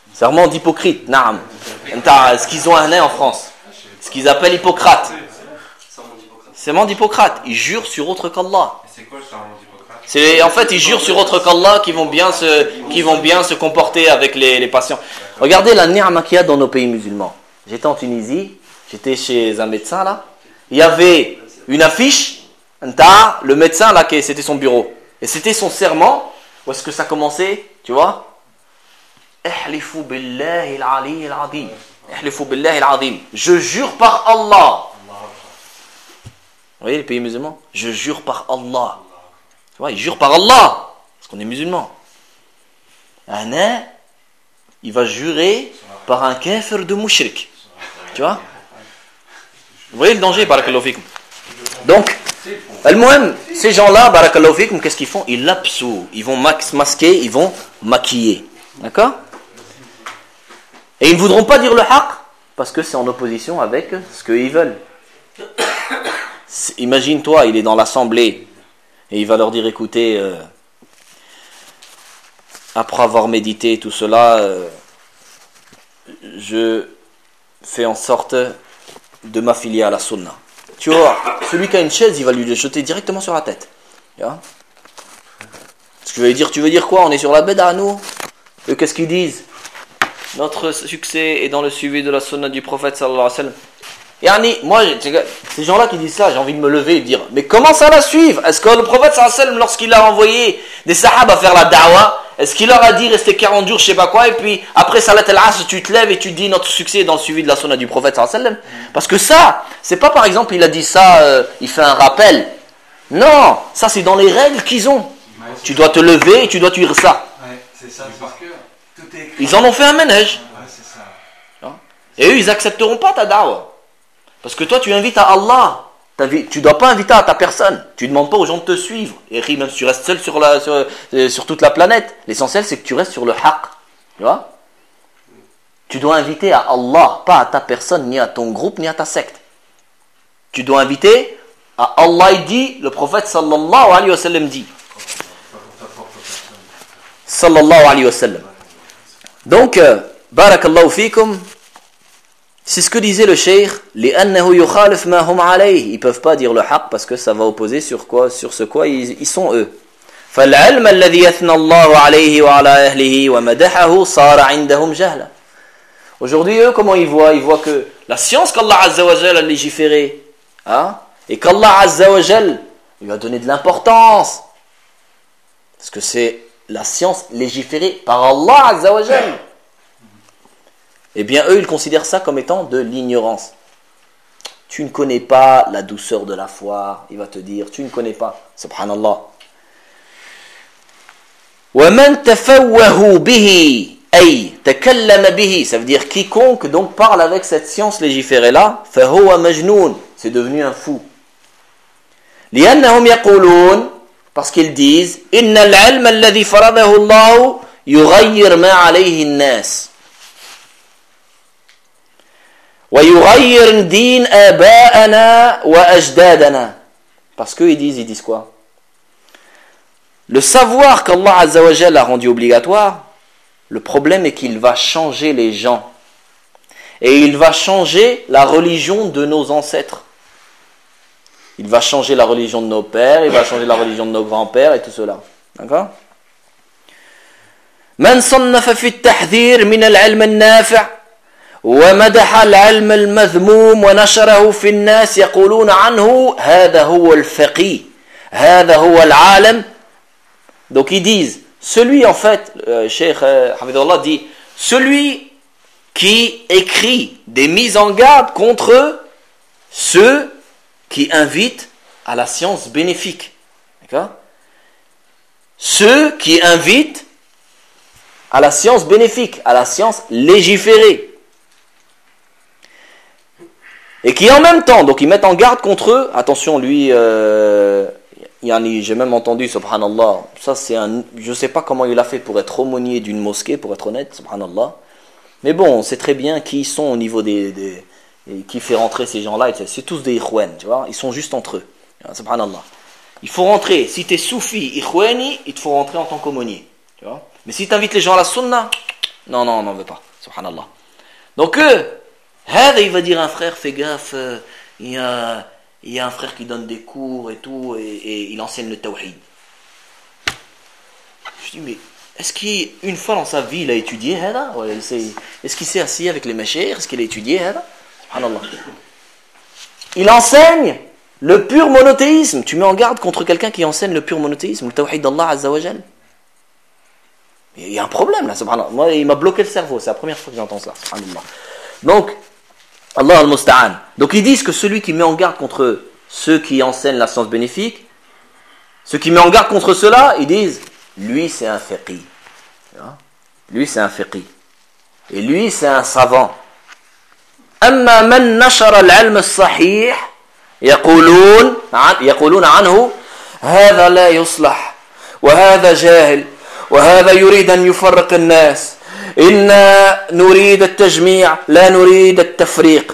Speaker 1: Serment d'hypocrite, naam. Ce qu'ils ont un en France. Ce qu'ils appellent Hippocrate. Serment d'Hippocrate. Ils jurent sur autre qu'Allah.
Speaker 4: C'est quoi le serment d'Hippocrate?
Speaker 1: C'est, en fait, ils jurent sur autre qu'Allah qui vont bien se, qui vont bien se comporter avec les, les patients. Regardez la ni'ma qu'il y a dans nos pays musulmans. J'étais en Tunisie, j'étais chez un médecin là. Il y avait une affiche, le médecin là, c'était son bureau. Et c'était son serment. Où est-ce que ça commençait? Tu vois? Ihlifu billahi al-ali al-azim. Ihlifu billahi al-azim. Je jure par Allah. Vous voyez les pays musulmans? Je jure par Allah. Tu vois, ils jurent par Allah. Parce qu'on est musulmans. Un an, il va jurer par un kafir de mushrik. Tu vois? Vous voyez le danger, barakallahu fikum. Donc, al-muhim, ces gens-là, barakallahu fikum, qu'est-ce qu'ils font? Ils l'absouent. Ils vont masquer, ils vont maquiller. D'accord? Et ils ne voudront pas dire le haqq parce que c'est en opposition avec ce qu'ils veulent. Imagine-toi, il est dans l'assemblée et il va leur dire, écoutez, euh, après avoir médité tout cela, euh, je fais en sorte de m'affilier à la sunna. Tu vois, celui qui a une chaise, il va lui le jeter directement sur la tête. Tu vois? Ce que je vais dire, tu veux dire quoi? On est sur la beda, nous? Eux, qu'est-ce qu'ils disent? Notre succès est dans le suivi de la sunna du prophète sallallahu alayhi wa sallam. Yani, moi, ces gens-là qui disent ça, j'ai envie de me lever et de dire, mais comment ça la suivre? Est-ce que le prophète sallallahu alayhi wa sallam, lorsqu'il a envoyé des sahaba faire la da'wa, est-ce qu'il leur a dit rester quarante jours, je sais pas quoi, et puis après salat al-asr, tu te lèves et tu dis notre succès est dans le suivi de la sunna du prophète sallallahu alayhi wa sallam? Parce que ça, c'est pas par exemple, il a dit ça, euh, il fait un rappel. Non, ça c'est dans les règles qu'ils ont. Ouais, tu dois te lever et tu dois dire ça.
Speaker 3: Ouais, c'est ça, c'est par cœur. Tout est écrit.
Speaker 1: Ils en ont fait un manhaj.
Speaker 3: Ouais, c'est ça.
Speaker 1: Et eux, ils accepteront pas ta da'wa. Parce que toi, tu invites à Allah. Tu ne dois pas inviter à ta personne. Tu ne demandes pas aux gens de te suivre. Et même si tu restes seul sur, la, sur, sur toute la planète, l'essentiel, c'est que tu restes sur le haqq. Tu vois? Tu dois inviter à Allah, pas à ta personne, ni à ton groupe, ni à ta secte. Tu dois inviter à Allah, il dit, le prophète sallallahu alayhi wa sallam dit. Sallallahu alayhi wa sallam. Donc, euh, barakallahu fikum. C'est ce que disait le cheikh, لأنه يخالف ما هم عليه. Ils peuvent pas dire le haqq parce que ça va opposer sur quoi, sur ce quoi ils, ils sont eux. فالعلم الذي يثنى الله عليه وعلى أهله ومدحه صار عندهم جهلا. Aujourd'hui eux comment ils voient? Ils voient que la science qu'Allah Azza wa Jal a légiférée, hein, et qu'Allah Azza wa Jal lui a donné de l'importance, parce que c'est la science légiférée par Allah Azza wa Jal. Eh bien, eux, ils considèrent ça comme étant de l'ignorance. Tu ne connais pas la douceur de la foi, il va te dire, tu ne connais pas. Subhanallah. وَمَنْ تَفَوَّهُ بِهِ أي تَكَلَّمَ بِهِ. Ça veut dire quiconque donc parle avec cette science légiférée-là, فَهُوَ مَجْنُونَ. C'est devenu un fou. لِأَنَّهُمْ يَقُولُونَ. Parce qu'ils disent إِنَّ الْعِلْمَ الَّذِي فَرَضَهُ اللَّهُ يُغَيِّرْ مَا عَلَيْهِ النَّاسِ. وَيُغَيِّرْ دِينَ آبَاءَنَا وَأَجْدَادَنَا. Parce qu'ils disent, ils disent quoi? Le savoir qu'Allah Azza wa Jal a rendu obligatoire, le problème est qu'il va changer les gens. Et il va changer la religion de nos ancêtres. Il va changer la religion de nos pères, il va changer la religion de nos grands-pères et tout cela. D'accord? من صنف في التحذير من العلم النافع ومدح العلم المذموم ونشره في الناس يقولون عنه هذا هو الفقيه هذا هو العالم. Donc ils disent, celui en fait, euh, Cheikh euh, Hafidhullah dit, celui qui écrit des mises en garde contre ceux qui invitent à la science bénéfique. D'accord? Ceux qui invitent à la science bénéfique, à la science légiférée. Et qui en même temps, donc ils mettent en garde contre eux, attention lui, euh, yani, j'ai même entendu, subhanallah, ça c'est un, je ne sais pas comment il a fait pour être aumônier d'une mosquée, pour être honnête, subhanallah, mais bon, on sait très bien qui ils sont au niveau des, des qui fait rentrer ces gens-là, c'est tous des ikhwan, tu vois, ils sont juste entre eux, subhanallah. Il faut rentrer, si tu es soufi, ikhwani, il te faut rentrer en tant qu'aumônier, tu vois, mais si tu invites les gens à la sunna, Non, non, on n'en veut pas. Subhanallah. Donc, eux, il va dire à un frère, fais gaffe, euh, il, y a, il y a un frère qui donne des cours et tout, et, et il enseigne le tawhid. Je dis, mais est-ce qu'une fois dans sa vie, il a étudié hada? Est-ce qu'il s'est assis avec les mashayikh? Est-ce qu'il a étudié hada? Subhanallah. Il enseigne le pur monothéisme. Tu mets en garde contre quelqu'un qui enseigne le pur monothéisme, le tawhid d'Allah Azza wa Jal. Il y a un problème là, subhanallah. Moi, il m'a bloqué le cerveau, c'est la première fois que j'entends ça, subhanallah. Donc, Allah al-Musta'an. Donc, ils disent que celui qui met en garde contre ceux qui enseignent la science bénéfique, ceux qui met en garde contre cela, ils disent, lui c'est un faqih. Lui c'est un faqih. Et lui c'est un savant. أما من نشر العلم الصحيح يقولون يقولون عنه هذا لا يصلح وهذا جاهل وهذا يريد أن يفرق الناس إنا نريد التجميع لا نريد التفريق.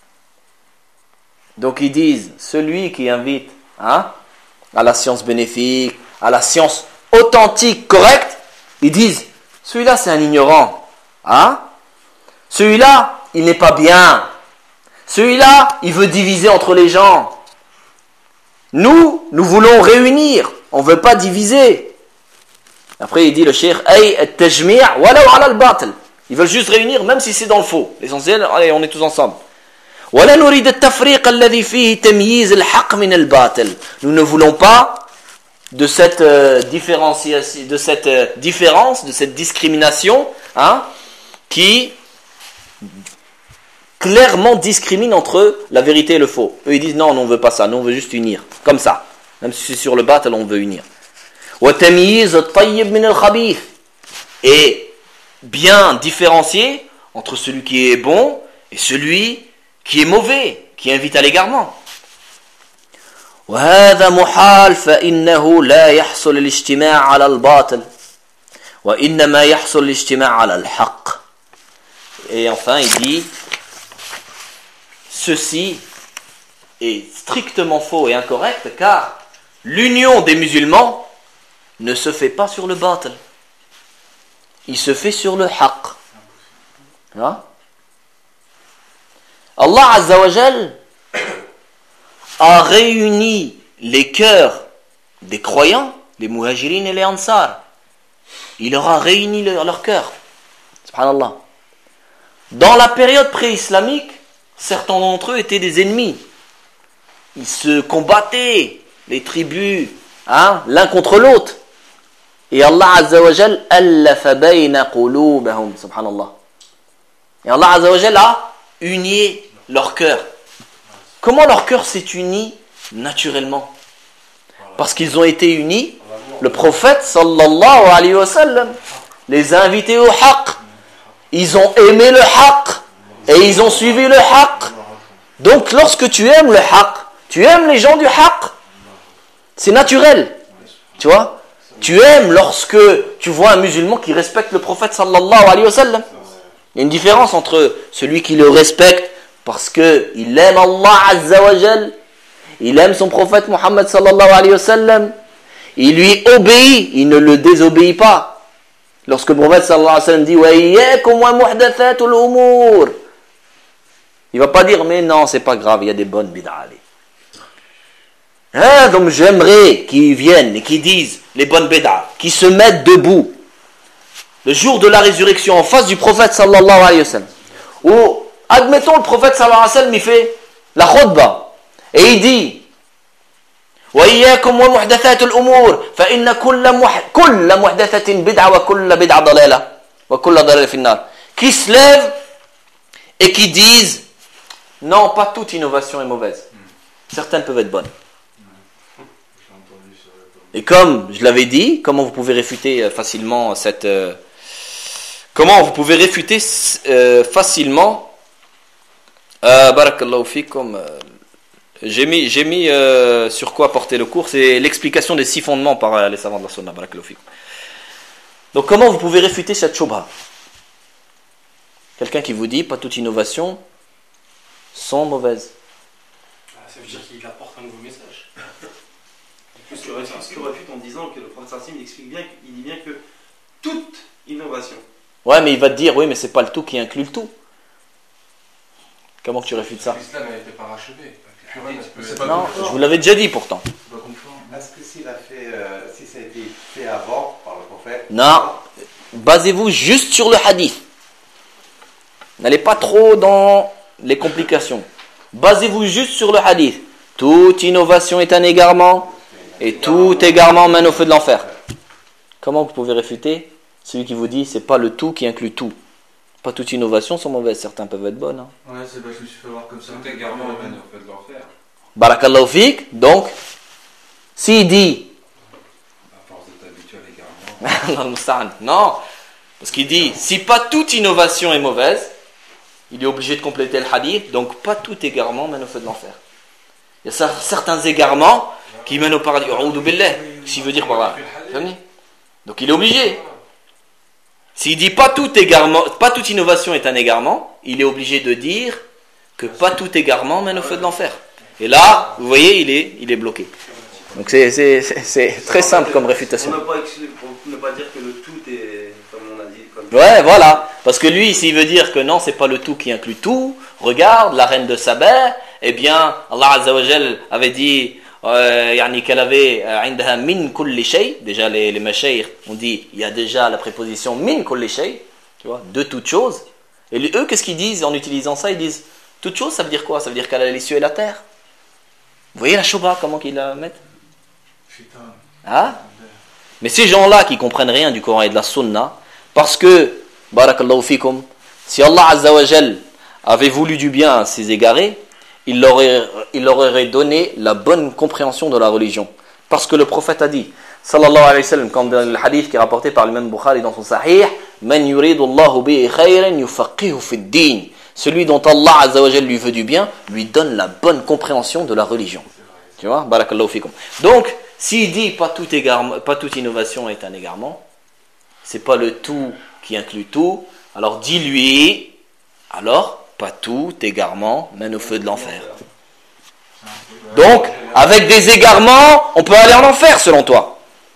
Speaker 1: Donc ils disent, celui qui invite hein, à la science bénéfique, à la science authentique, correcte, ils disent, celui-là c'est un ignorant. Hein? Celui-là, il n'est pas bien. Celui-là, il veut diviser entre les gens. Nous, nous voulons réunir. On ne veut pas diviser. Après, il dit le cheikh, ay at-tajmi' walaw ala al-batil. Ils veulent juste réunir, même si c'est dans le faux. L'essentiel, allez, on est tous ensemble. Wala nurid at-tafriq alladhi fihi tamyiz al-haqq min al-batil. Nous ne voulons pas de cette euh, différenciation, de cette euh, différence, de cette discrimination, hein, qui clairement discrimine entre la vérité et le faux. Eux ils disent non, on ne veut pas ça, nous on veut juste unir, comme ça. Même si c'est sur le batil, on veut unir. Et bien différencier entre celui qui est bon et celui qui est mauvais, qui invite à l'égarement. وهذا محال فإنه لا يحصل الاجتماع على الباطل وإنما يحصل الاجتماع على الحق. Et enfin il dit, ceci est strictement faux et incorrect car l'union des musulmans ne se fait pas sur le batil, il se fait sur le haqq. Hein? Allah Azza wa Jal a réuni les cœurs des croyants, les muhajirin et les ansar. Il leur a réuni leur, leur cœur. Subhanallah. Dans la période pré-islamique, certains d'entre eux étaient des ennemis. Ils se combattaient, les tribus, hein, l'un contre l'autre. Et Allah Azza wa Jal allafa bayna qulubahum, subhanallah. Et Allah Azza wa Jal a uni leur cœur. Comment leur cœur s'est uni naturellement? Parce qu'ils ont été unis. Le prophète sallallahu alayhi wa sallam les a invités au haqq. Ils ont aimé le haqq et ils ont suivi le haqq. Donc lorsque tu aimes le haqq, tu aimes les gens du haqq. C'est naturel. Tu vois? Tu aimes lorsque tu vois un musulman qui respecte le prophète sallallahu alayhi wa sallam. Il y a une différence entre celui qui le respecte parce qu'il aime Allah Azza wa Jal, il aime son prophète Muhammad sallallahu alayhi wa sallam, il lui obéit, il ne le désobéit pas. Lorsque le prophète sallallahu alayhi wa sallam dit wa iyyakum wa muhdathatul umur, il ne va pas dire mais non, c'est pas grave, il y a des bonnes bid'a. Ah, donc j'aimerais qu'ils viennent et qu'ils disent les bonnes bid'a, qu'ils se mettent debout le jour de la résurrection en face du prophète sallallahu alayhi wa sallam. Ou admettons le prophète sallallahu alayhi wa sallam il fait la khutbah et il dit wa iyyakum wa muhdathatul umur fa inna kulla kulla muhdathatin bid'a wa kulla bid'a dalala wa kulla dalala fi an-nar. Qui se lèvent et qui disent non, pas toute innovation est mauvaise. Certaines peuvent être bonnes. Et comme je l'avais dit, comment vous pouvez réfuter facilement cette euh, comment vous pouvez réfuter euh, facilement euh, barakallahu fikum, euh, j'ai mis j'ai mis euh, sur quoi porter le cours, c'est l'explication des six fondements par euh, les savants de la sunna, barakallahu fikum. Donc comment vous pouvez réfuter cette shubha? Quelqu'un qui vous dit pas toute innovation sont mauvaises.
Speaker 6: Ça veut dire qu'il apporte un nouveau message. Ce que refute en disant que le prophète sallallahu alayhi wa sallam explique bien, il dit bien que toute innovation
Speaker 1: Ouais, mais il va te dire, oui, mais c'est pas le tout qui inclut le tout. Comment que tu réfutes ça?
Speaker 4: L'islam n'a été parachevé.
Speaker 3: C'est pas
Speaker 1: Non,
Speaker 3: conforme.
Speaker 1: je vous l'avais déjà dit pourtant.
Speaker 3: C'est pas conforme.
Speaker 2: Est-ce que s'il a fait, euh, si ça a été fait avant par le prophète?
Speaker 1: Non, basez-vous juste sur le hadith. N'allez pas trop dans les complications. Basez-vous juste sur le hadith. Toute innovation est un égarement et tout égarement mène au feu de l'enfer. Comment vous pouvez réfuter celui qui vous dit c'est pas le tout qui inclut tout? Pas toutes innovations sont mauvaises, certains peuvent être bonnes. Hein.
Speaker 3: Ouais, c'est bah, je me suis fait voir comme ça.
Speaker 4: Tout égarement mène au feu de l'enfer.
Speaker 1: Barakallahu fik. Donc, s'il dit
Speaker 4: À force de t'habituer à l'égarement.
Speaker 1: non, parce qu'il dit si pas toute innovation est mauvaise, il est obligé de compléter le hadith, donc pas tout égarement mène au feu de l'enfer. Il y a certains égarements qui mènent au paradis. A'udhu billah, s'il veut dire par là. Donc il est obligé. S'il dit pas tout égarement, pas toute innovation est un égarement, il est obligé de dire que pas tout égarement mène au feu de l'enfer. Et là, vous voyez, il est, il est bloqué. Donc c'est, c'est, c'est, c'est très simple comme réfutation.
Speaker 7: Pour ne pas, exclu- pour ne pas dire que le tout est, comme on a dit, comme
Speaker 1: Ouais, voilà. Parce que lui, s'il veut dire que non, c'est pas le tout qui inclut tout, regarde, la reine de Saba, eh bien, Allah Azza wa Jal avait dit euh, yani qu'elle avait euh, عندها min kulli shay. Déjà, les, les mashayikh ont dit, il y a déjà la préposition min kulli shay, tu vois, de toute chose. Et les- eux, qu'est-ce qu'ils disent en utilisant ça? Ils disent, toute chose, ça veut dire quoi? Ça veut dire qu'elle a les cieux et la terre. Vous voyez la shobha, comment qu'ils la mettent?
Speaker 3: Putain.
Speaker 1: Hein? Mais ces gens-là qui comprennent rien du Coran et de la Sunna, parce que, barakallahu fikum, si Allah Azza wa Jal avait voulu du bien à ces égarés, il leur, aurait, il leur aurait donné la bonne compréhension de la religion. Parce que le prophète a dit, sallallahu alayhi wa sallam, comme dans le hadith qui est rapporté par l'imam Bukhari dans son sahih, Man yuridu Allahu bihi khayran yufaqihu fid din. Celui dont Allah Azza wa Jal lui veut du bien, lui donne la bonne compréhension de la religion. Tu vois, barakallahu fikum. Donc, s'il dit pas tout égarement, pas toute innovation est un égarement, c'est pas le tout qui inclut tout, alors dis-lui, alors pas tout égarement mène au feu de l'enfer. Donc, avec des égarements, on peut aller en enfer selon toi.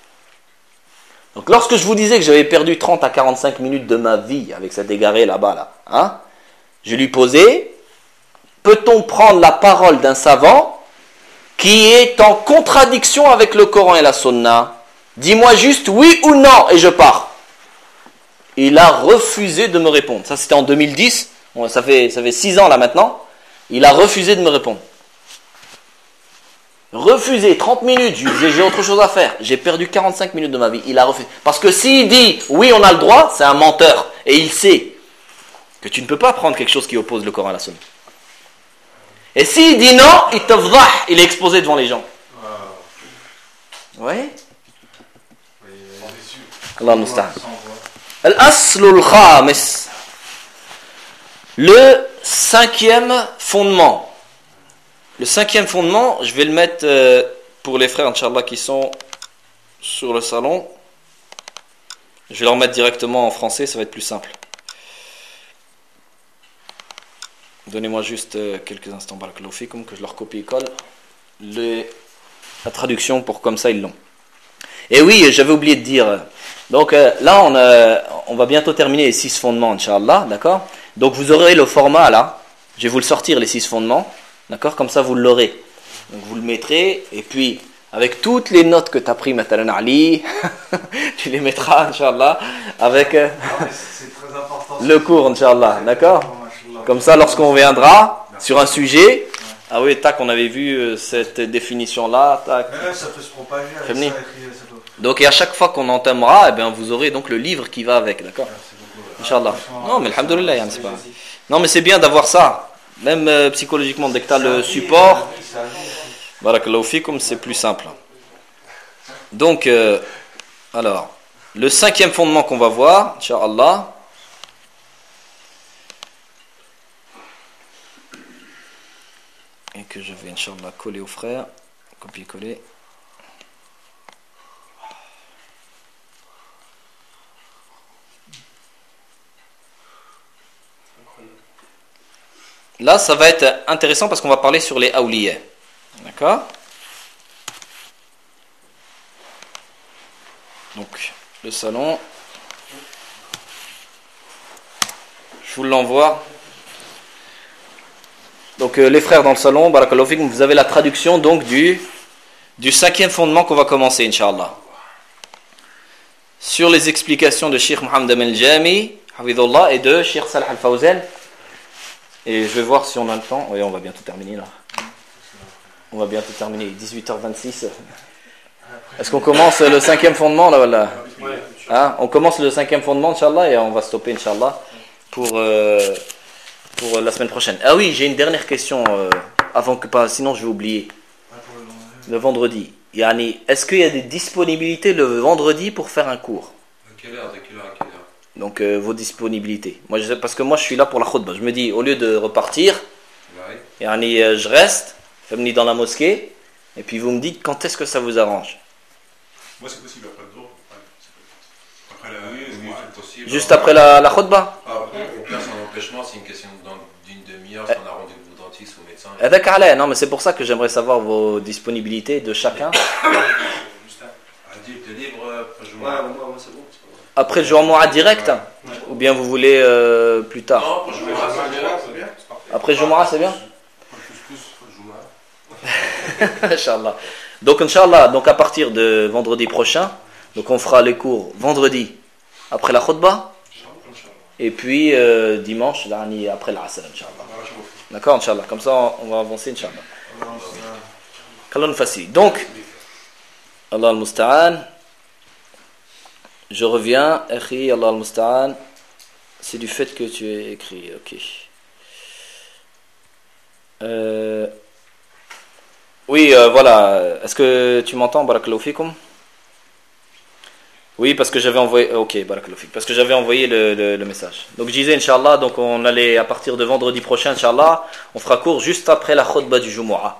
Speaker 1: Donc, lorsque je vous disais que j'avais perdu trente à quarante-cinq minutes de ma vie avec cet égaré là-bas, là, hein, je lui posais, peut-on prendre la parole d'un savant qui est en contradiction avec le Coran et la Sunna? Dis-moi juste oui ou non et je pars. Il a refusé de me répondre. Ça, c'était en deux mille dix. Bon, ça fait ça fait six ans là maintenant. Il a refusé de me répondre. Refusé, trente minutes. Je lui disais, j'ai autre chose à faire. J'ai perdu quarante-cinq minutes de ma vie. Il a refusé. Parce que s'il dit oui, on a le droit, c'est un menteur. Et il sait que tu ne peux pas prendre quelque chose qui oppose le Coran à la Sunna. Et s'il dit non, il te vdah, il est exposé devant les gens. Oui. Allah musta'an. Al-aslul khamis. Le cinquième fondement. Le cinquième fondement, je vais le mettre euh, pour les frères, Inch'Allah, qui sont sur le salon. Je vais leur mettre directement en français, ça va être plus simple. Donnez-moi juste euh, quelques instants, barakallahu fikum, que je leur copie-colle les, la traduction pour comme ça ils l'ont. Et oui, j'avais oublié de dire. Donc euh, là, on, euh, on va bientôt terminer les six fondements, Inch'Allah, d'accord? Donc vous aurez le format là. Je vais vous le sortir, les six fondements. D'accord? Comme ça, vous l'aurez. Donc, vous le mettrez. Et puis, avec toutes les notes que tu as prises, Matalan Ali, tu les mettras, Inch'Allah, avec euh,
Speaker 3: Non, mais c'est très important.
Speaker 1: le cours, Inch'Allah. D'accord? Comme ça, lorsqu'on viendra sur un sujet, ah oui, tac, on avait vu euh, cette définition-là, tac.
Speaker 3: Mais là, ça peut se propager avec
Speaker 1: Féminin.
Speaker 3: ça, écrit, ça peut-
Speaker 1: Donc, et à chaque fois qu'on entamera, eh bien, vous aurez donc le livre qui va avec, d'accord? Inch'Allah. Non, mais alhamdoulilah, Yann, c'est pas... Non, mais c'est bien d'avoir ça. Même euh, psychologiquement, dès que tu as le support, barakallahu fikum, c'est plus simple. Donc, euh, alors, le cinquième fondement qu'on va voir, Inch'Allah, et que je vais, Inch'Allah, coller aux frères, copier-coller. Là, ça va être intéressant parce qu'on va parler sur les awliya. D'accord? Donc, le salon. vous l'envoie. Donc euh, les frères dans le salon, barakallahu fikum, vous avez la traduction donc du, du cinquième fondement qu'on va commencer, Inch'Allah. Sur les explications de Cheikh Mohammed al-Jami, Hafidhullah, et de Cheikh Salah al-Fawzan. Et je vais voir si on a le temps. Oui, on va bientôt terminer là. On va bientôt terminer, dix-huit heures vingt-six. Est-ce qu'on commence le cinquième fondement là, voilà. Hein, on commence le cinquième fondement, Inch'Allah, et on va stopper, Inch'Allah, pour, euh, pour la semaine prochaine. Ah oui, j'ai une dernière question, euh, avant que pas, sinon je vais oublier. Le vendredi. Yani, est-ce qu'il y a des disponibilités le vendredi pour faire un cours?
Speaker 4: À quelle heure, de quelle heure à quelle heure?
Speaker 1: Donc euh, vos disponibilités. Moi, je sais, parce que moi je suis là pour la khutbah. Je me dis, au lieu de repartir,
Speaker 4: Ouais.
Speaker 1: yani, euh, je reste, je venir dans la mosquée, et puis vous me dites quand est-ce que ça vous arrange.
Speaker 5: Moi, c'est possible après le jour. Après la.
Speaker 4: Oui, oui, c'est possible.
Speaker 1: Juste après la, la khutbah.
Speaker 4: Après, on place un empêchement, c'est une question d'une demi-heure, si on a rendez-vous au dentiste ou au médecin.
Speaker 1: Avec Allah, non, mais c'est pour ça que j'aimerais savoir vos disponibilités de chacun.
Speaker 4: Adil, t'es libre après je
Speaker 7: Ouais, moi, moi c'est bon. c'est bon.
Speaker 1: Après le jour Mourad direct, ou bien vous voulez euh, plus tard.
Speaker 4: Non, après je vais
Speaker 2: C'est bien.
Speaker 1: Après le jour Mourad, c'est bien. Inch'Allah. Donc Inch'Allah, donc à partir de vendredi prochain, donc on fera les cours vendredi après la khutbah, et puis euh, dimanche là, après l'Asr, Inch'Allah. D'accord, Inch'Allah. Comme ça on va avancer, Inch'Allah. Kalon facile. Donc, Allah al-Musta'an. Je reviens, Akhi, Allah al-Musta'an. C'est du fait que tu as écrit, ok. Euh, oui, euh, voilà. Est-ce que tu m'entends, barakallahu fikum? Oui, parce que j'avais envoyé. Ok, barakallahu fikum. Parce que j'avais envoyé le, le, le message. Donc je disais, Inch'Allah, donc on allait à partir de vendredi prochain, Inch'Allah, on fera cours juste après la khutbah du Jumu'ah.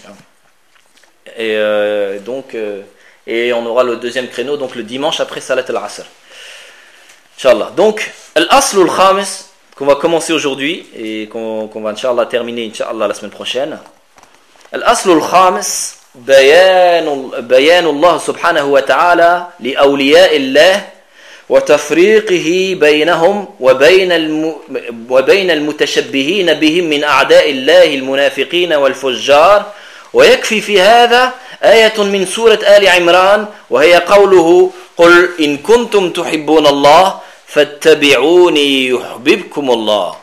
Speaker 1: Et euh, donc, euh, et on aura le deuxième créneau, donc le dimanche après Salat al-Asr. Inch'Allah. Donc, al-Asl al-Khamis, qu'on va commencer aujourd'hui et qu'on, qu'on va, Inch'Allah, terminer, Inch'Allah, la semaine prochaine. Al-Asl al-Khamis, بيان بيان الله سبحانه وتعالى لأولياء الله وتفريقه بينهم وبين الم وبين المتشبهين بهم من أعداء الله المنافقين والفجار ويكفي في هذا آية من سورة آل عمران وهي قوله قل إن كنتم تحبون الله فاتبعوني يحببكم الله.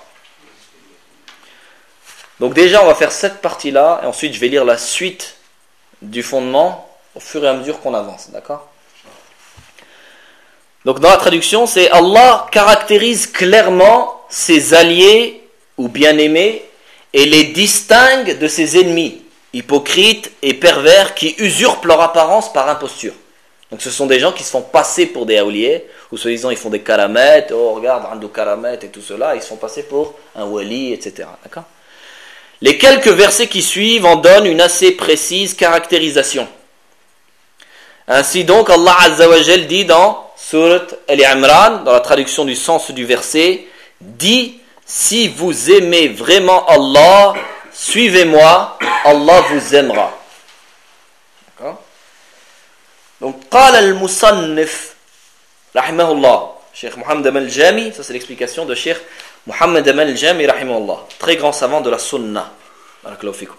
Speaker 1: Donc déjà on va faire cette partie-là et ensuite je vais lire la suite du fondement au fur et à mesure qu'on avance, d'accord? Donc dans la traduction, c'est Allah caractérise clairement ses alliés ou bien-aimés et les distingue de ses ennemis, hypocrites et pervers qui usurpent leur apparence par imposture. Donc ce sont des gens qui se font passer pour des awliyés, ou soi-disant ils font des karamettes, oh regarde, Andou karamet et tout cela, ils se font passer pour un wali, et cetera. D'accord? Les quelques versets qui suivent en donnent une assez précise caractérisation. Ainsi donc, Allah Azza wa Jal dit dans Surat Al-Imran, dans la traduction du sens du verset, dit, si vous aimez vraiment Allah, suivez-moi, Allah vous aimera. D'accord? Donc, قال المصنف رحمه الله, Cheikh Mohammed al-Jami, ça c'est l'explication de Cheikh Mohammed al-Jami rahimahullah, très grand savant de la sunna. Barakallahu fikum.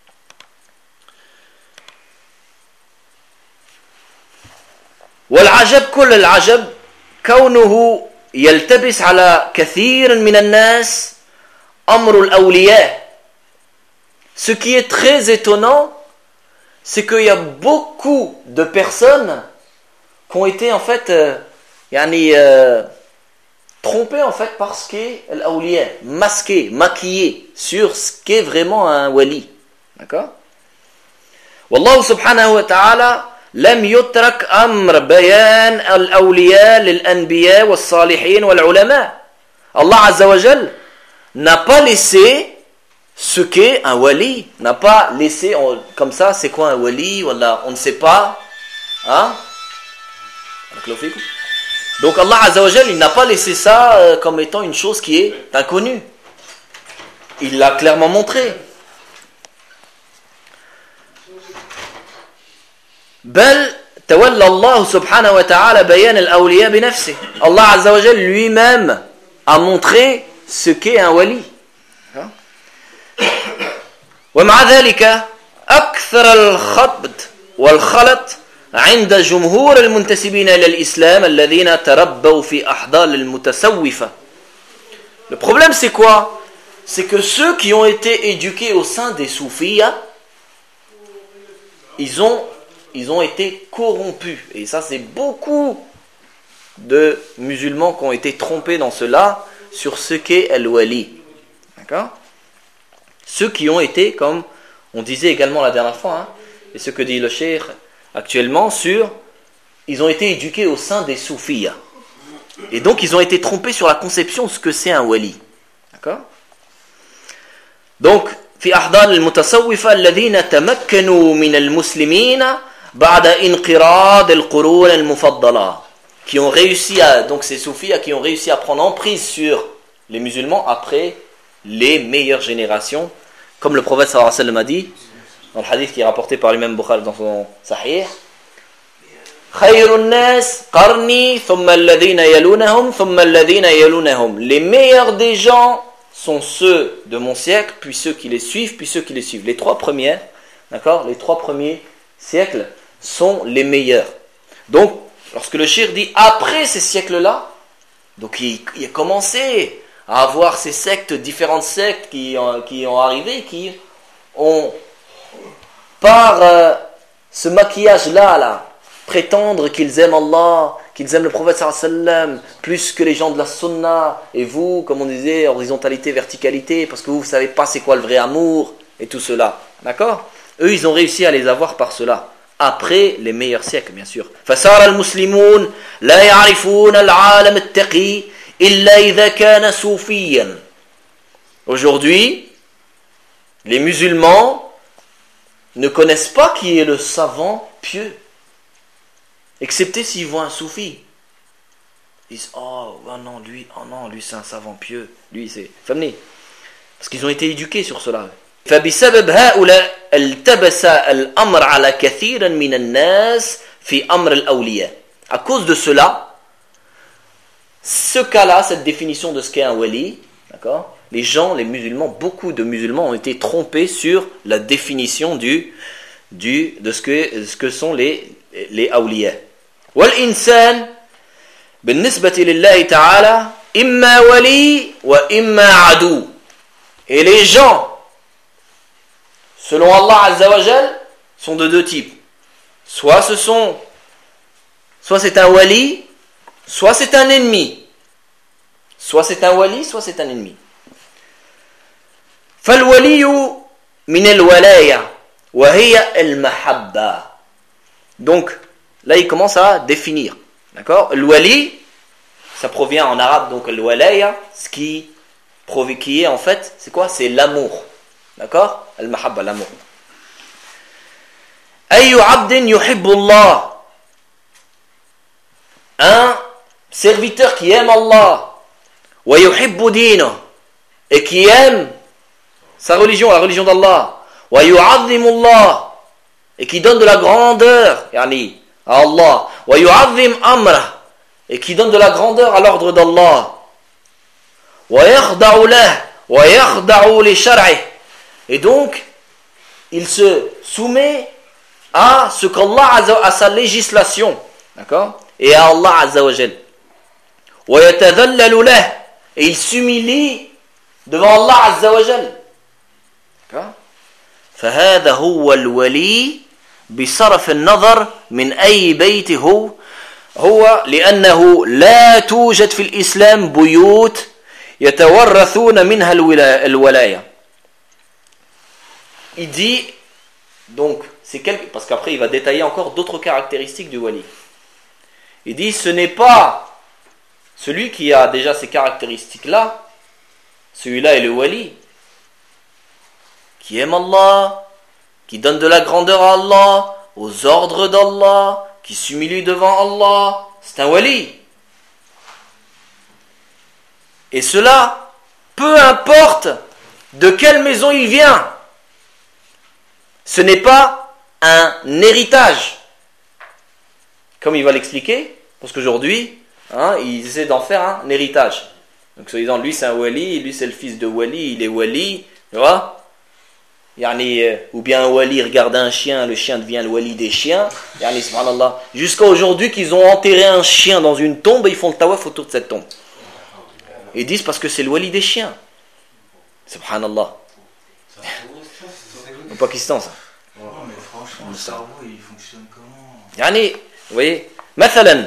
Speaker 1: والعجب كل العجب كونه يلتبس على كثير من الناس أمر الأولياء. Ce qui est très étonnant, c'est qu'il y a beaucoup de personnes qui ont été en fait euh, yani, euh, trompé en fait par ce qu'est l'awliya, masqué, maquillé sur ce qu'est vraiment un wali. D'accord? Wallahu subhanahu wa ta'ala lam yutrak amr bayan al-awliya lil-anbiya wal-salihin wal-ulama. Allah azza wa jal n'a pas laissé ce qu'est un wali, n'a pas laissé on, comme ça, c'est quoi un wali, voilà, on ne sait pas. Hein? Donc Allah Azza wa Jal, il n'a pas laissé ça euh, comme étant une chose qui est inconnue. Il l'a clairement montré. بل تولى الله سبحانه وتعالى بيان الأولياء بنفسه. Allah Azza wa Jal lui-même a montré ce qu'est un wali. ومع ذلك أكثر الخبط والخلط عند جمهور المنتسبين إلى الإسلام الذين تربوا في أحضان المتصوفة. Le problème c'est quoi? C'est que ceux qui ont été éduqués au sein des soufiyas, ils ont, ils ont été corrompus. Et ça c'est beaucoup de musulmans qui ont été trompés dans cela, sur ce qu'est al-wali. D'accord? Ceux qui ont été, comme on disait également la dernière fois, hein, et ce que dit le cheikh actuellement, sur, ils ont été éduqués au sein des soufiyas. Et donc ils ont été trompés sur la conception de ce que c'est un wali. D'accord? Donc, في أحضان المتصوفة الذين تمكنوا من المسلمين بعد انقراض القرون المفضلة, qui ont réussi à, donc ces soufiyas qui ont réussi à prendre emprise sur les musulmans après les meilleures générations, comme le prophète sallallahu alayhi wa sallam a dit dans le hadith qui est rapporté par l'imam Bukhari dans son Sahih: خير الناس قرني ثم الذين يلونهم ثم الذين يلونهم. Les meilleurs des gens sont ceux de mon siècle, puis ceux qui les suivent, puis ceux qui les suivent. Les trois premiers, d'accord, les trois premiers siècles sont les meilleurs. Donc, lorsque le cheikh dit après ces siècles-là, donc il, il a commencé à avoir ces sectes, différentes sectes qui, qui ont arrivé, qui ont, par euh, ce maquillage-là, là, prétendre qu'ils aiment Allah, qu'ils aiment le prophète sallallahu alayhi wa sallam, plus que les gens de la sunna, et vous, comme on disait, horizontalité, verticalité, parce que vous ne savez pas c'est quoi le vrai amour, et tout cela. D'accord? Eux, ils ont réussi à les avoir par cela. Après les meilleurs siècles, bien sûr. فَسَارَ الْمُسْلِمُونَ لَا يَعْرِفُونَ الْعَالَمَ التَّقِي إِلَّا إِذَا كَانَ صُوفِيًّا. Aujourd'hui, les musulmans ne connaissent pas qui est le savant pieux, excepté s'ils voient un soufi. Ils disent: oh, oh non, lui, oh non, lui c'est un savant pieux, lui c'est famné. Parce qu'ils ont été éduqués sur cela. فبسبب هؤلاء التبس الأمر على كثير من الناس في أمر الأولياء. À cause de cela, ce cas-là, cette définition de ce qu'est un wali, d'accord, les gens, les musulmans, beaucoup de musulmans ont été trompés sur la définition du, du, de ce que, ce que sont les, les awliya. والإنسان بالنسبة لله تعالى إما ولي وإما عدو. Et les gens, selon Allah Azza wa Jal, sont de deux types. Soit ce sont, soit c'est un wali, soit c'est un ennemi. Soit c'est un wali, soit c'est un ennemi. فالولي من الولاية وهي المحبة. Donc là il commence à définir, d'accord? Le wali, ça provient en arabe, donc le walaya, ce qui qui est en fait, c'est quoi? C'est l'amour, d'accord? Al-mahabba, l'amour. Ayu abdin yuhibbu Allah. Un serviteur qui aime Allah, wa yuhibbu dinahu, et qui aime sa religion, la religion d'Allah, wa yu'azzimu Allah, et qui donne de la grandeur, yani, à Allah, wa yu'azzim amrah, et qui donne de la grandeur à l'ordre d'Allah, wa yakhda'u lahu wa yakhda'u li shar'ihi, et donc il se soumet à ce qu'Allah a, à sa législation, d'accord, et à Allah Azza wa Jal, wa yatadhallalu lahu, et il s'humilie devant Allah Azza wa Jal, d'accord. فهذا هو الولي بصرف النظر من أي بيت هو هو لأنه لا توجد في الإسلام بيوت يتورثون منها الولاية. Il dit donc c'est quelque, parce qu'après il va détailler encore d'autres caractéristiques du wali. Il dit ce n'est pas celui qui a déjà ces caractéristiques là, celui-là est le wali, qui aime Allah, qui donne de la grandeur à Allah, aux ordres d'Allah, qui s'humilie devant Allah, c'est un wali. Et cela, peu importe de quelle maison il vient, ce n'est pas un héritage, comme il va l'expliquer, parce qu'aujourd'hui, hein, ils essaient d'en faire un héritage. Donc, soi-disant, lui c'est un wali, lui c'est le fils de wali, il est wali, tu vois. Yani, euh, ou bien un wali regarde un chien, le chien devient le wali des chiens. Yani, subhanallah. Jusqu'à aujourd'hui qu'ils ont enterré un chien dans une tombe et ils font le tawaf autour de cette tombe. Ils disent parce que c'est le wali des chiens. Subhanallah. Au Pakistan, ça.
Speaker 3: Non, mais franchement, le cerveau, il fonctionne comment?
Speaker 1: Yani, vous voyez, mathalan,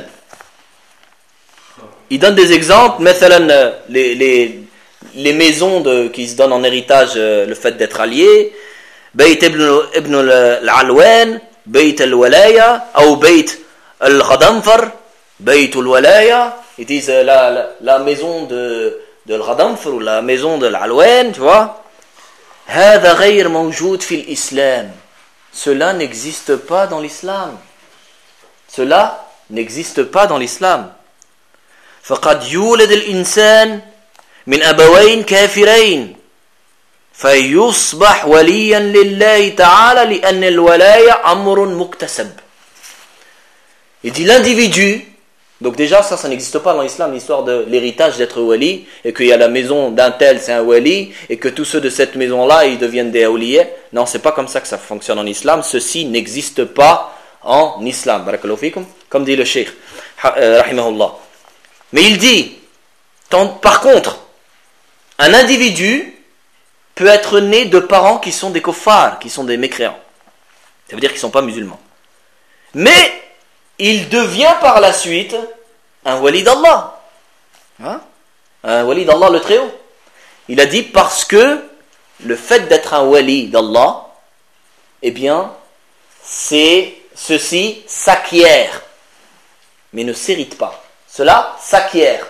Speaker 1: il donne des exemples, mathalan, les, les, les maisons de, qui se donnent en héritage, le fait d'être alliés, Bayt ibn al-Alwan, Bayt al-Walaya, ou Bayt al-Ghadamfar, Bayt al-Walaya, ils disent la, la, la maison de, de al-Ghadamfar ou la maison de l'Alwan, tu vois. هذا غير موجود في الإسلام. Cela n'existe pas dans l'islam. Cela n'existe pas dans l'islam. فقد يولد الإنسان من أبوين كافرين فيصبح وليا لله تعالى لأن الولاية أمر مكتسب. Il dit l'individu, donc déjà ça, ça n'existe pas dans l'islam, l'histoire de l'héritage d'être wali, et qu'il y a la maison d'un tel, c'est un wali, et que tous ceux de cette maison-là, ils deviennent des awliyas. Non, c'est pas comme ça que ça fonctionne en islam, ceci n'existe pas en islam. Barakallahu fikum, comme dit le cheikh, rahimahullah. Mais il dit, par contre, un individu peut être né de parents qui sont des kuffars, qui sont des mécréants. Ça veut dire qu'ils ne sont pas musulmans. Mais il devient par la suite un wali d'Allah. Hein? Un wali d'Allah le Très-Haut. Il a dit parce que le fait d'être un wali d'Allah, eh bien, c'est ceci s'acquiert, mais ne s'hérite pas. Cela s'acquiert.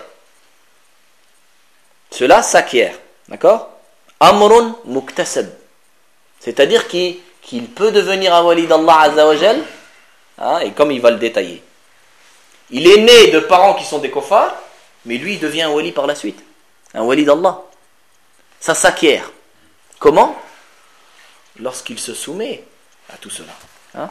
Speaker 1: Cela s'acquiert. D'accord? Amrun muktasab. C'est-à-dire qu'il, qu'il peut devenir un wali d'Allah Azza wa Jal. Hein, et comme il va le détailler, il est né de parents qui sont des kuffars, mais lui il devient un wali par la suite, un wali d'Allah. Ça s'acquiert. Comment? Lorsqu'il se soumet à tout cela. Hein?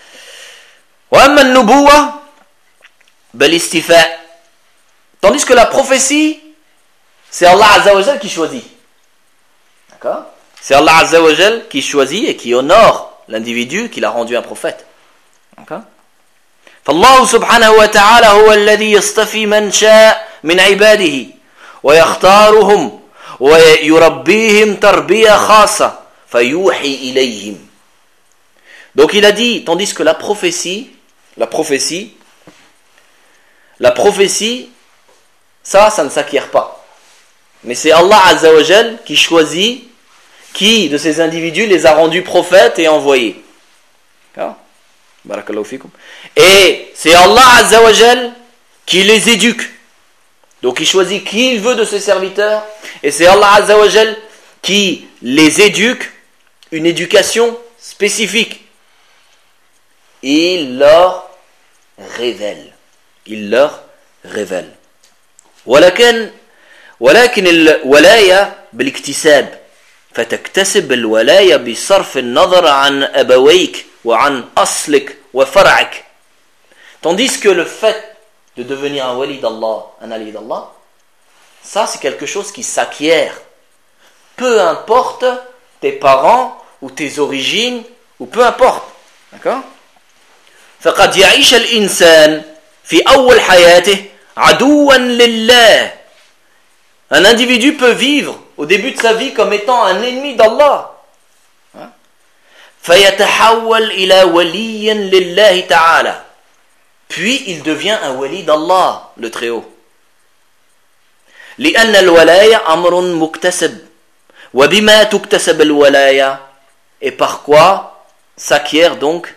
Speaker 1: Tandis que la prophétie, c'est Allah Azza wa Jal qui choisit. D'accord? C'est Allah Azza wa Jal qui choisit et qui honore l'individu qu'il a rendu un prophète. فالله سبحانه وتعالى هو الذي يصطفي من شاء من عباده ويختارهم ويربيهم تربية خاصة فيوحي إليهم. Donc il a dit, tandis que la prophétie, la prophétie, la prophétie, ça, ça ne s'acquiert pas. Mais c'est Allah Azza wa Jal qui choisit qui de ces individus les a rendus prophètes et envoyés. D'accord? Barakallahu fikum. Et c'est Allah Azza wa Jal qui les éduque. Donc il choisit qui il veut de ses serviteurs. Et c'est Allah Azza wa Jal qui les éduque, une éducation spécifique. Il leur révèle. Il leur révèle. ولكن ولكن الولاية بالاكتساب فتكتسب الولاية بصرف النظر عن أبويك وعن أصلك وفرعك. Tandis que le fait de devenir un wali d'Allah, un allié d'Allah, ça c'est quelque chose qui s'acquiert. Peu importe tes parents ou tes origines, ou peu importe. D'accord? فقد يعيش الإنسان في أول حياته عدوا لله. Un individu peut vivre au début de sa vie comme étant un ennemi d'Allah. فيتحول إلى ولي لله تعالى. Puis il devient un wali d'Allah, le Très-Haut. لأن الولاية أمر مكتسب. وبما تكتسب الولاية. Et par quoi s'acquiert donc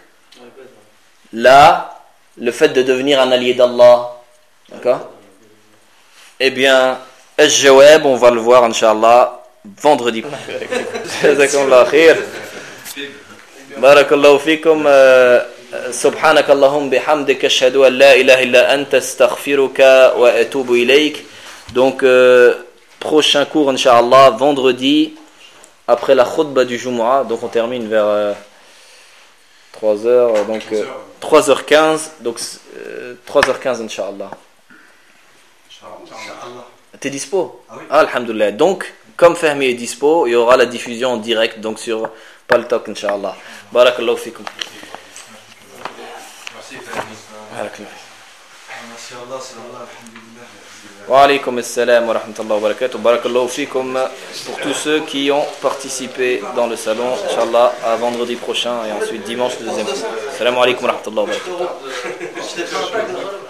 Speaker 1: là le fait de devenir un allié d'Allah? D'accord? Eh bien, الجواب, on va le voir, Inch'Allah, vendredi. Jazakumullah khair. Barakallahu fikum. سبحانك اللهم بحمدك أشهد أن لا إله إلا أنت أستغفرك وأتوب إليك. Donc euh, prochain cours Inch'Allah vendredi après la khutba du Jumu'ah. Donc on termine vers euh, trois heures, donc euh, trois heures quinze, donc euh, trois heures quinze Inch'Allah.
Speaker 3: Inch'Allah.
Speaker 1: T'es dispo?
Speaker 3: Ah oui.
Speaker 1: Ah, alhamdoulilah. Donc, comme Fahmi est dispo, il y aura la diffusion en direct donc sur Paltalk, Inch'Allah. Barakallahu fikum.
Speaker 4: Merci Fahmi.
Speaker 1: Barakallahu.
Speaker 3: Merci Allah, c'est Allah, alhamdulillah.
Speaker 1: Wa alaykum assalam wa rahmatullahi wa barakatuh. Barakallahu fikum pour tous ceux qui ont participé dans le salon. Inch'Allah, à vendredi prochain et ensuite dimanche le deuxième. Salam alaikum wa rahmatullahi wa barakatuh.